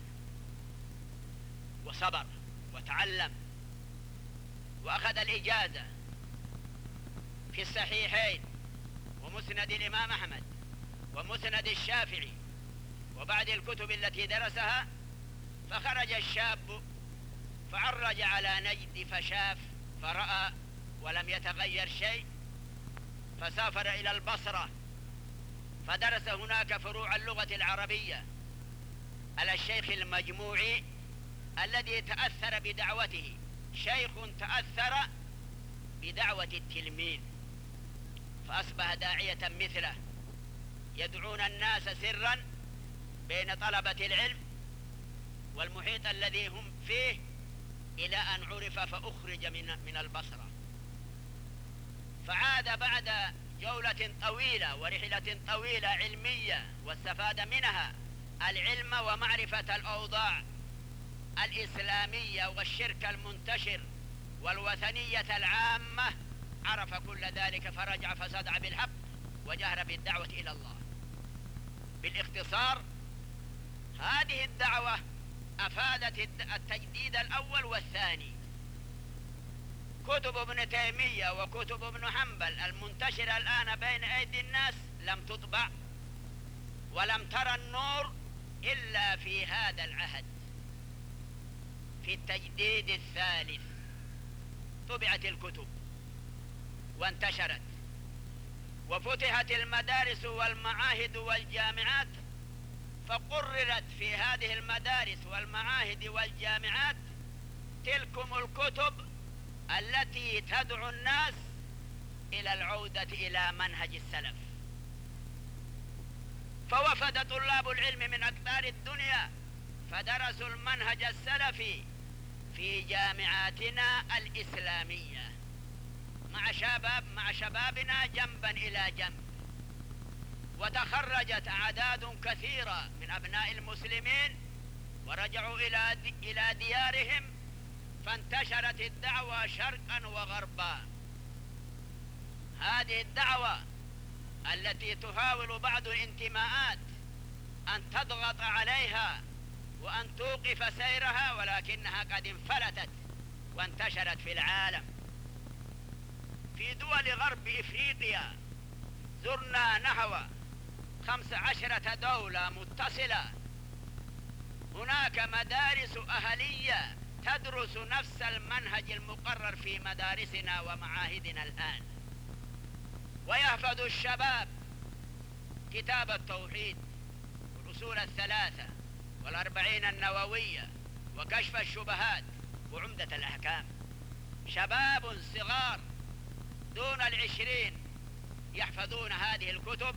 وصبر وتعلم، وأخذ الإجازة في الصحيحين ومسند الإمام أحمد ومسند الشافعي وبعد الكتب التي درسها. فخرج الشاب فعرج على نجد فشاف فرأى ولم يتغير شيء، فسافر إلى البصرة فدرس هناك فروع اللغة العربية على الشيخ المجموعي الذي تأثر بدعوته، شيخ تأثر بدعوة التلميذ فأصبح داعية مثله، يدعون الناس سرا بين طلبة العلم والمحيط الذي هم فيه إلى أن عرف فأخرج من من البصرة. فعاد بعد جولة طويلة ورحلة طويلة علمية واستفاد منها العلم ومعرفة الأوضاع الإسلامية والشرك المنتشر والوثنية العامة، عرف كل ذلك فرجع فصدع بالحق وجهر بالدعوة إلى الله. بالاختصار هذه الدعوة أفادت التجديد الأول والثاني. كتب ابن تيمية وكتب ابن حنبل المنتشرة الآن بين أيدي الناس لم تطبع ولم ترى النور إلا في هذا العهد، في التجديد الثالث طبعت الكتب وانتشرت وفتحت المدارس والمعاهد والجامعات، فقررت في هذه المدارس والمعاهد والجامعات تلكم الكتب التي تدعو الناس إلى العودة إلى منهج السلف. فوفد طلاب العلم من أقطار الدنيا فدرسوا المنهج السلفي في جامعاتنا الإسلامية مع شباب مع شبابنا جنبا إلى جنب، وتخرجت أعداد كثيرة من أبناء المسلمين ورجعوا إلى إلى ديارهم، فانتشرت الدعوة شرقا وغربا. هذه الدعوة التي تحاول بعض الانتماءات أن تضغط عليها وأن توقف سيرها، ولكنها قد انفلتت وانتشرت في العالم. في دول غرب إفريقيا زرنا نحو خمس عشرة دولة متصلة، هناك مدارس أهلية تدرس نفس المنهج المقرر في مدارسنا ومعاهدنا الآن، ويحفظ الشباب كتاب التوحيد والأصول الثلاثة والأربعين النووية وكشف الشبهات وعمدة الأحكام. شباب صغار دون العشرين يحفظون هذه الكتب،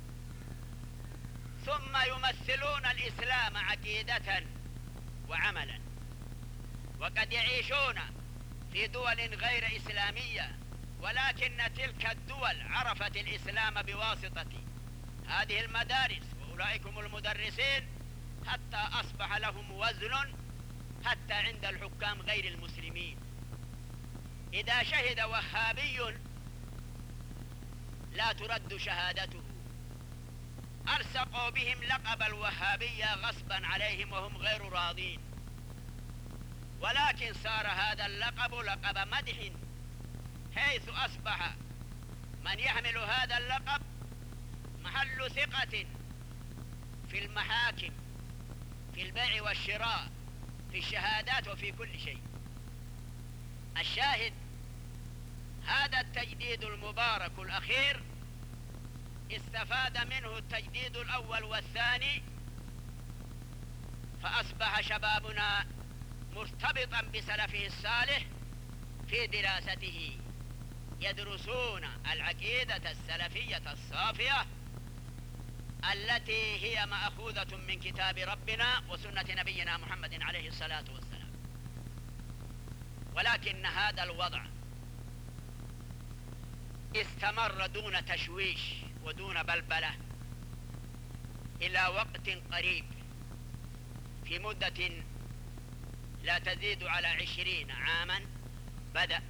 ثم يمثلون الإسلام عقيدة وعملا، وقد يعيشون في دول غير إسلامية، ولكن تلك الدول عرفت الإسلام بواسطة هذه المدارس وأولئك هم المدرسين، حتى أصبح لهم وزن حتى عند الحكام غير المسلمين. إذا شهد وهابي لا ترد شهادته، ألصقوا بهم لقب الوهابية غصبا عليهم وهم غير راضين، ولكن صار هذا اللقب لقب مدح، حيث أصبح من يحمل هذا اللقب محل ثقة في المحاكم، في البيع والشراء، في الشهادات وفي كل شيء. الشاهد هذا التجديد المبارك الأخير استفاد منه التجديد الأول والثاني، فأصبح شبابنا مرتبطا بسلفه الصالح في دراسته، يدرسون العقيدة السلفية الصافية التي هي مأخوذة من كتاب ربنا وسنة نبينا محمد عليه الصلاة والسلام. ولكن هذا الوضع استمر دون تشويش ودون بلبلة إلى وقت قريب، في مدة لا تزيد على عشرين عاما بدأ.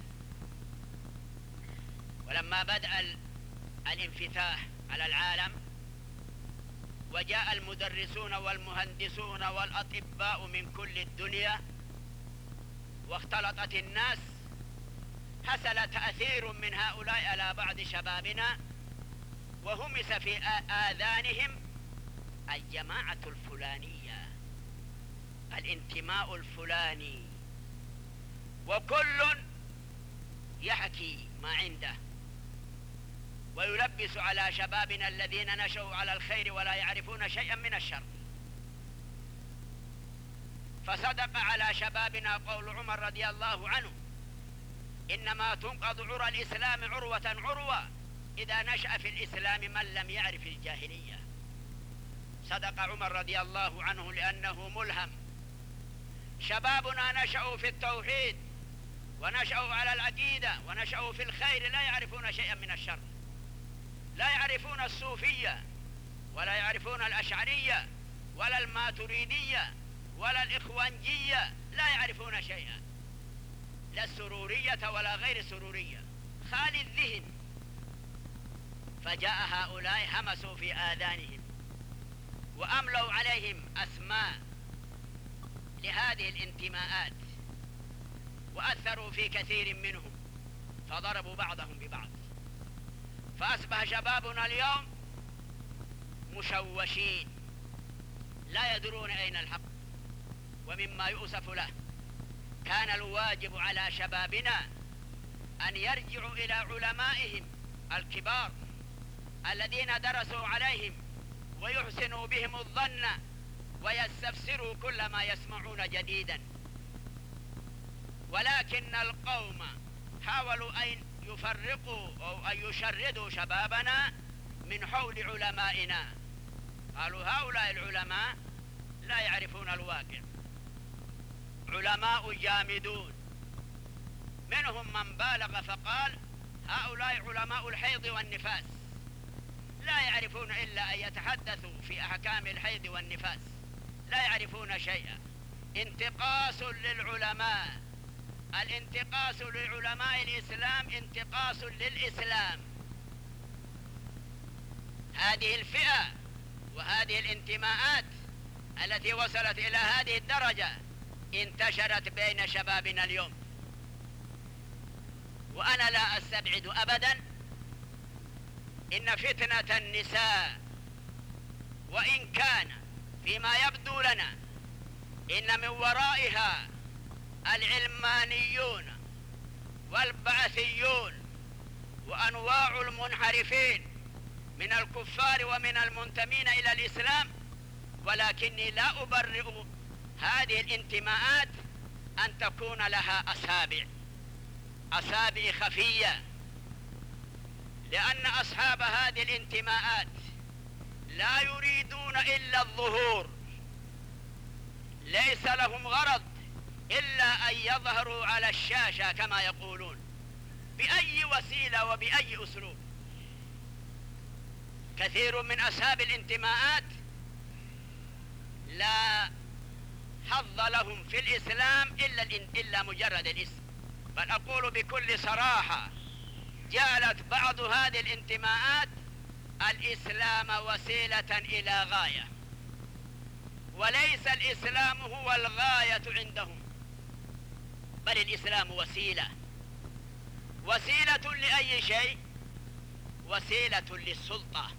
ولما بدأ الانفتاح على العالم وجاء المدرسون والمهندسون والأطباء من كل الدنيا واختلطت الناس، حصل تأثير من هؤلاء على بعض شبابنا، وهمس في آذانهم الجماعة الفلانية، الانتماء الفلاني، وكل يحكي ما عنده ويلبس على شبابنا الذين نشأوا على الخير ولا يعرفون شيئا من الشر. فصدق على شبابنا قول عمر رضي الله عنه: إنما تنقض عرى الإسلام عروة عروة إذا نشأ في الإسلام من لم يعرف الجاهلية. صدق عمر رضي الله عنه لأنه ملهم. شبابنا نشأوا في التوحيد ونشأوا على العقيدة ونشأوا في الخير، لا يعرفون شيئا من الشر، لا يعرفون الصوفية ولا يعرفون الأشعرية ولا الماتريدية ولا الإخوانجية، لا يعرفون شيئا، لا السرورية ولا غير السرورية، خالي الذهن. فجاء هؤلاء همسوا في آذانهم وأملوا عليهم أسماء لهذه الانتماءات وأثروا في كثير منهم، فضربوا بعضهم ببعض، فأصبح شبابنا اليوم مشوشين لا يدرون أين الحق. ومما يؤسف له، كان الواجب على شبابنا أن يرجعوا إلى علمائهم الكبار الذين درسوا عليهم ويحسنوا بهم الظن ويستفسروا كل ما يسمعون جديدا. ولكن القوم حاولوا أن يفرقوا أو أن يشردوا شبابنا من حول علمائنا. قالوا هؤلاء العلماء لا يعرفون الواقع، علماء جامدون. منهم من بالغ فقال هؤلاء علماء الحيض والنفاس، لا يعرفون إلا أن يتحدثوا في أحكام الحيض والنفاس، لا يعرفون شيئا. انتقاص للعلماء، الانتقاص لعلماء الإسلام انتقاص للإسلام. هذه الفئة وهذه الانتماءات التي وصلت إلى هذه الدرجة انتشرت بين شبابنا اليوم، وأنا لا أستبعد أبدا إن فتنة النساء، وإن كان فيما يبدو لنا إن من ورائها العلمانيون والبعثيون وأنواع المنحرفين من الكفار ومن المنتمين إلى الإسلام، ولكني لا أبرئ هذه الانتماءات أن تكون لها أسابع أسابع خفية، لأن أصحاب هذه الانتماءات لا يريدون إلا الظهور، ليس لهم غرض إلا أن يظهروا على الشاشة كما يقولون بأي وسيلة وبأي أسلوب. كثير من أصحاب الانتماءات لا حظ لهم في الإسلام إلا, إلا مجرد الاسم، بل أقول بكل صراحة جعلت بعض هذه الانتماءات الإسلام وسيلة إلى غاية، وليس الإسلام هو الغاية عندهم، بل الإسلام وسيلة. وسيلة لأي شيء؟ وسيلة للسلطة،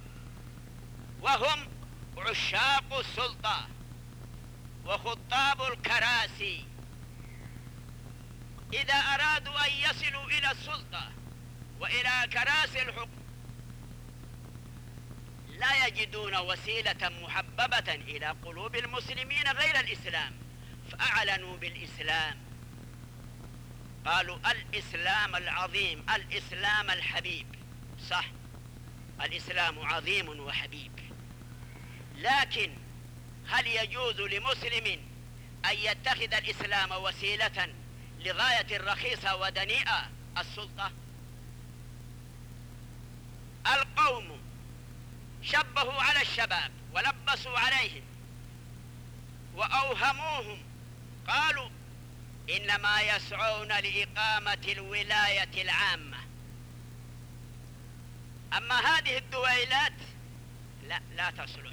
وهم عشاق السلطة وخطاب الكراسي. إذا أرادوا أن يصلوا إلى السلطة وإلى كراسي الحكم لا يجدون وسيلة محببة إلى قلوب المسلمين غير الإسلام، فأعلنوا بالإسلام، قالوا الإسلام العظيم، الإسلام الحبيب. صح، الإسلام عظيم وحبيب، لكن هل يجوز لمسلم أن يتخذ الإسلام وسيلة لغاية رخيصة ودنيئة السلطة؟ القوم شبهوا على الشباب ولبسوا عليهم وأوهموهم، قالوا إنما يسعون لإقامة الولاية العامة، أما هذه الدويلات لا لا تصلح.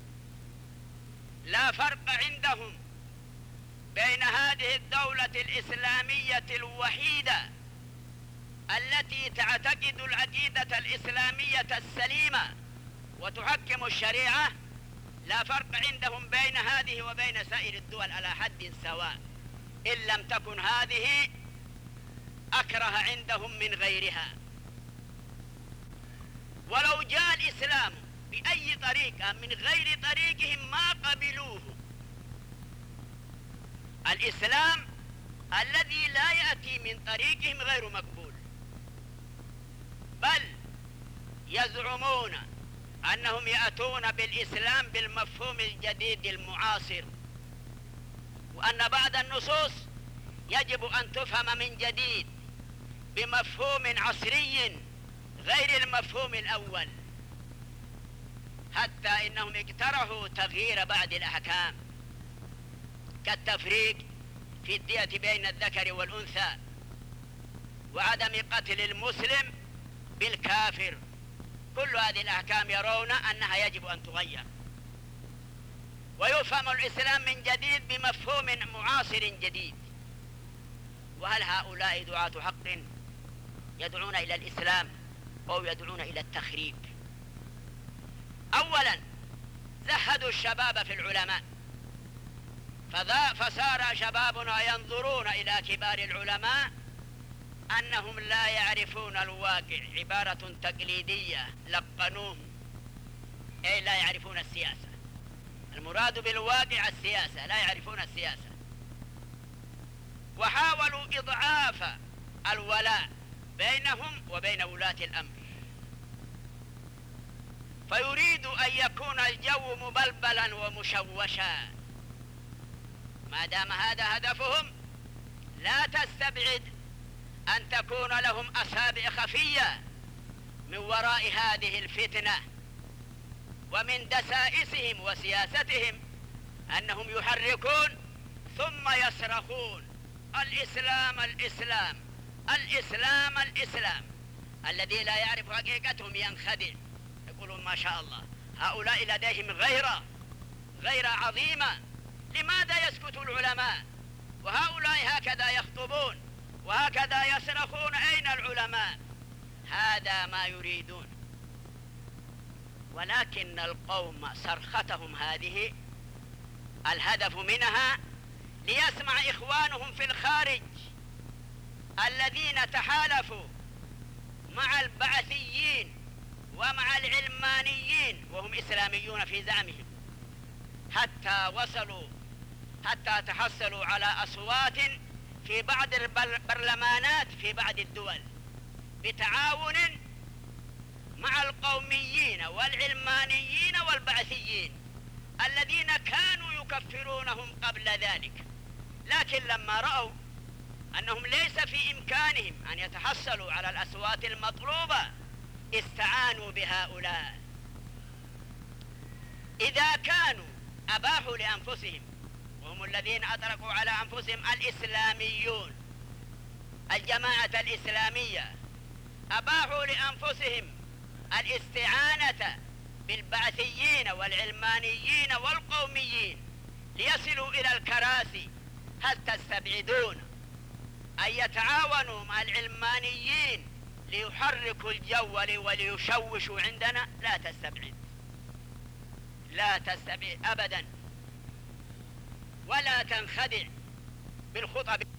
لا فرق عندهم بين هذه الدولة الإسلامية الوحيدة التي تعتقد العقيدة الإسلامية السليمة وتحكم الشريعة، لا فرق عندهم بين هذه وبين سائر الدول على حد سواء، إن لم تكن هذه أكره عندهم من غيرها. ولو جاء الإسلام بأي طريقة من غير طريقهم ما قبلوه، الإسلام الذي لا يأتي من طريقهم غير مقبول، بل يزعمون أنهم يأتون بالإسلام بالمفهوم الجديد المعاصر، وأن بعض النصوص يجب أن تفهم من جديد بمفهوم عصري غير المفهوم الأول، حتى إنهم اقترحوا تغيير بعض الأحكام كالتفريق في الدية بين الذكر والأنثى، وعدم قتل المسلم بالكافر. كل هذه الأحكام يرون أنها يجب أن تغير، ويفهم الإسلام من جديد بمفهوم معاصر جديد. وهل هؤلاء دعاة حق يدعون إلى الإسلام أو يدعون إلى التخريب؟ أولا زهدوا الشباب في العلماء، فصار شبابنا ينظرون إلى كبار العلماء أنهم لا يعرفون الواقع، عبارة تقليدية لقنوه، أي لا يعرفون السياسة. المراد بالواقع السياسة، لا يعرفون السياسة. وحاولوا إضعاف الولاء بينهم وبين ولاة الأمر، فيريد أن يكون الجو مبلبلا ومشوشا. ما دام هذا هدفهم لا تستبعد أن تكون لهم أصابع خفية من وراء هذه الفتنة، ومن دسائسهم وسياستهم أنهم يحركون ثم يصرخون الإسلام الإسلام الإسلام الإسلام. الذي لا يعرف حقيقتهم ينخدع، يقولون ما شاء الله هؤلاء لديهم غيرة غيرة عظيمة، لماذا يسكت العلماء وهؤلاء هكذا يخطبون وهكذا يصرخون؟ أين العلماء؟ هذا ما يريدون. ولكن القوم صرختهم هذه الهدف منها ليسمع إخوانهم في الخارج الذين تحالفوا مع البعثيين ومع العلمانيين وهم إسلاميون في زعمهم، حتى وصلوا حتى تحصلوا على أصوات في بعض البرلمانات في بعض الدول بتعاون مع القوميين والعلمانيين والبعثيين الذين كانوا يكفرونهم قبل ذلك. لكن لما رأوا أنهم ليس في إمكانهم أن يتحصلوا على الأصوات المطلوبة استعانوا بهؤلاء. إذا كانوا أباحوا لأنفسهم، وهم الذين أطلقوا على أنفسهم الإسلاميون، الجماعة الإسلامية، أباحوا لأنفسهم الاستعانة بالبعثيين والعلمانيين والقوميين ليصلوا إلى الكراسي، هل تستبعدون أن يتعاونوا مع العلمانيين ليحركوا الجو وليشوشوا عندنا؟ لا تستبعد، لا تستبعد أبدا، ولا تنخدع بالخطب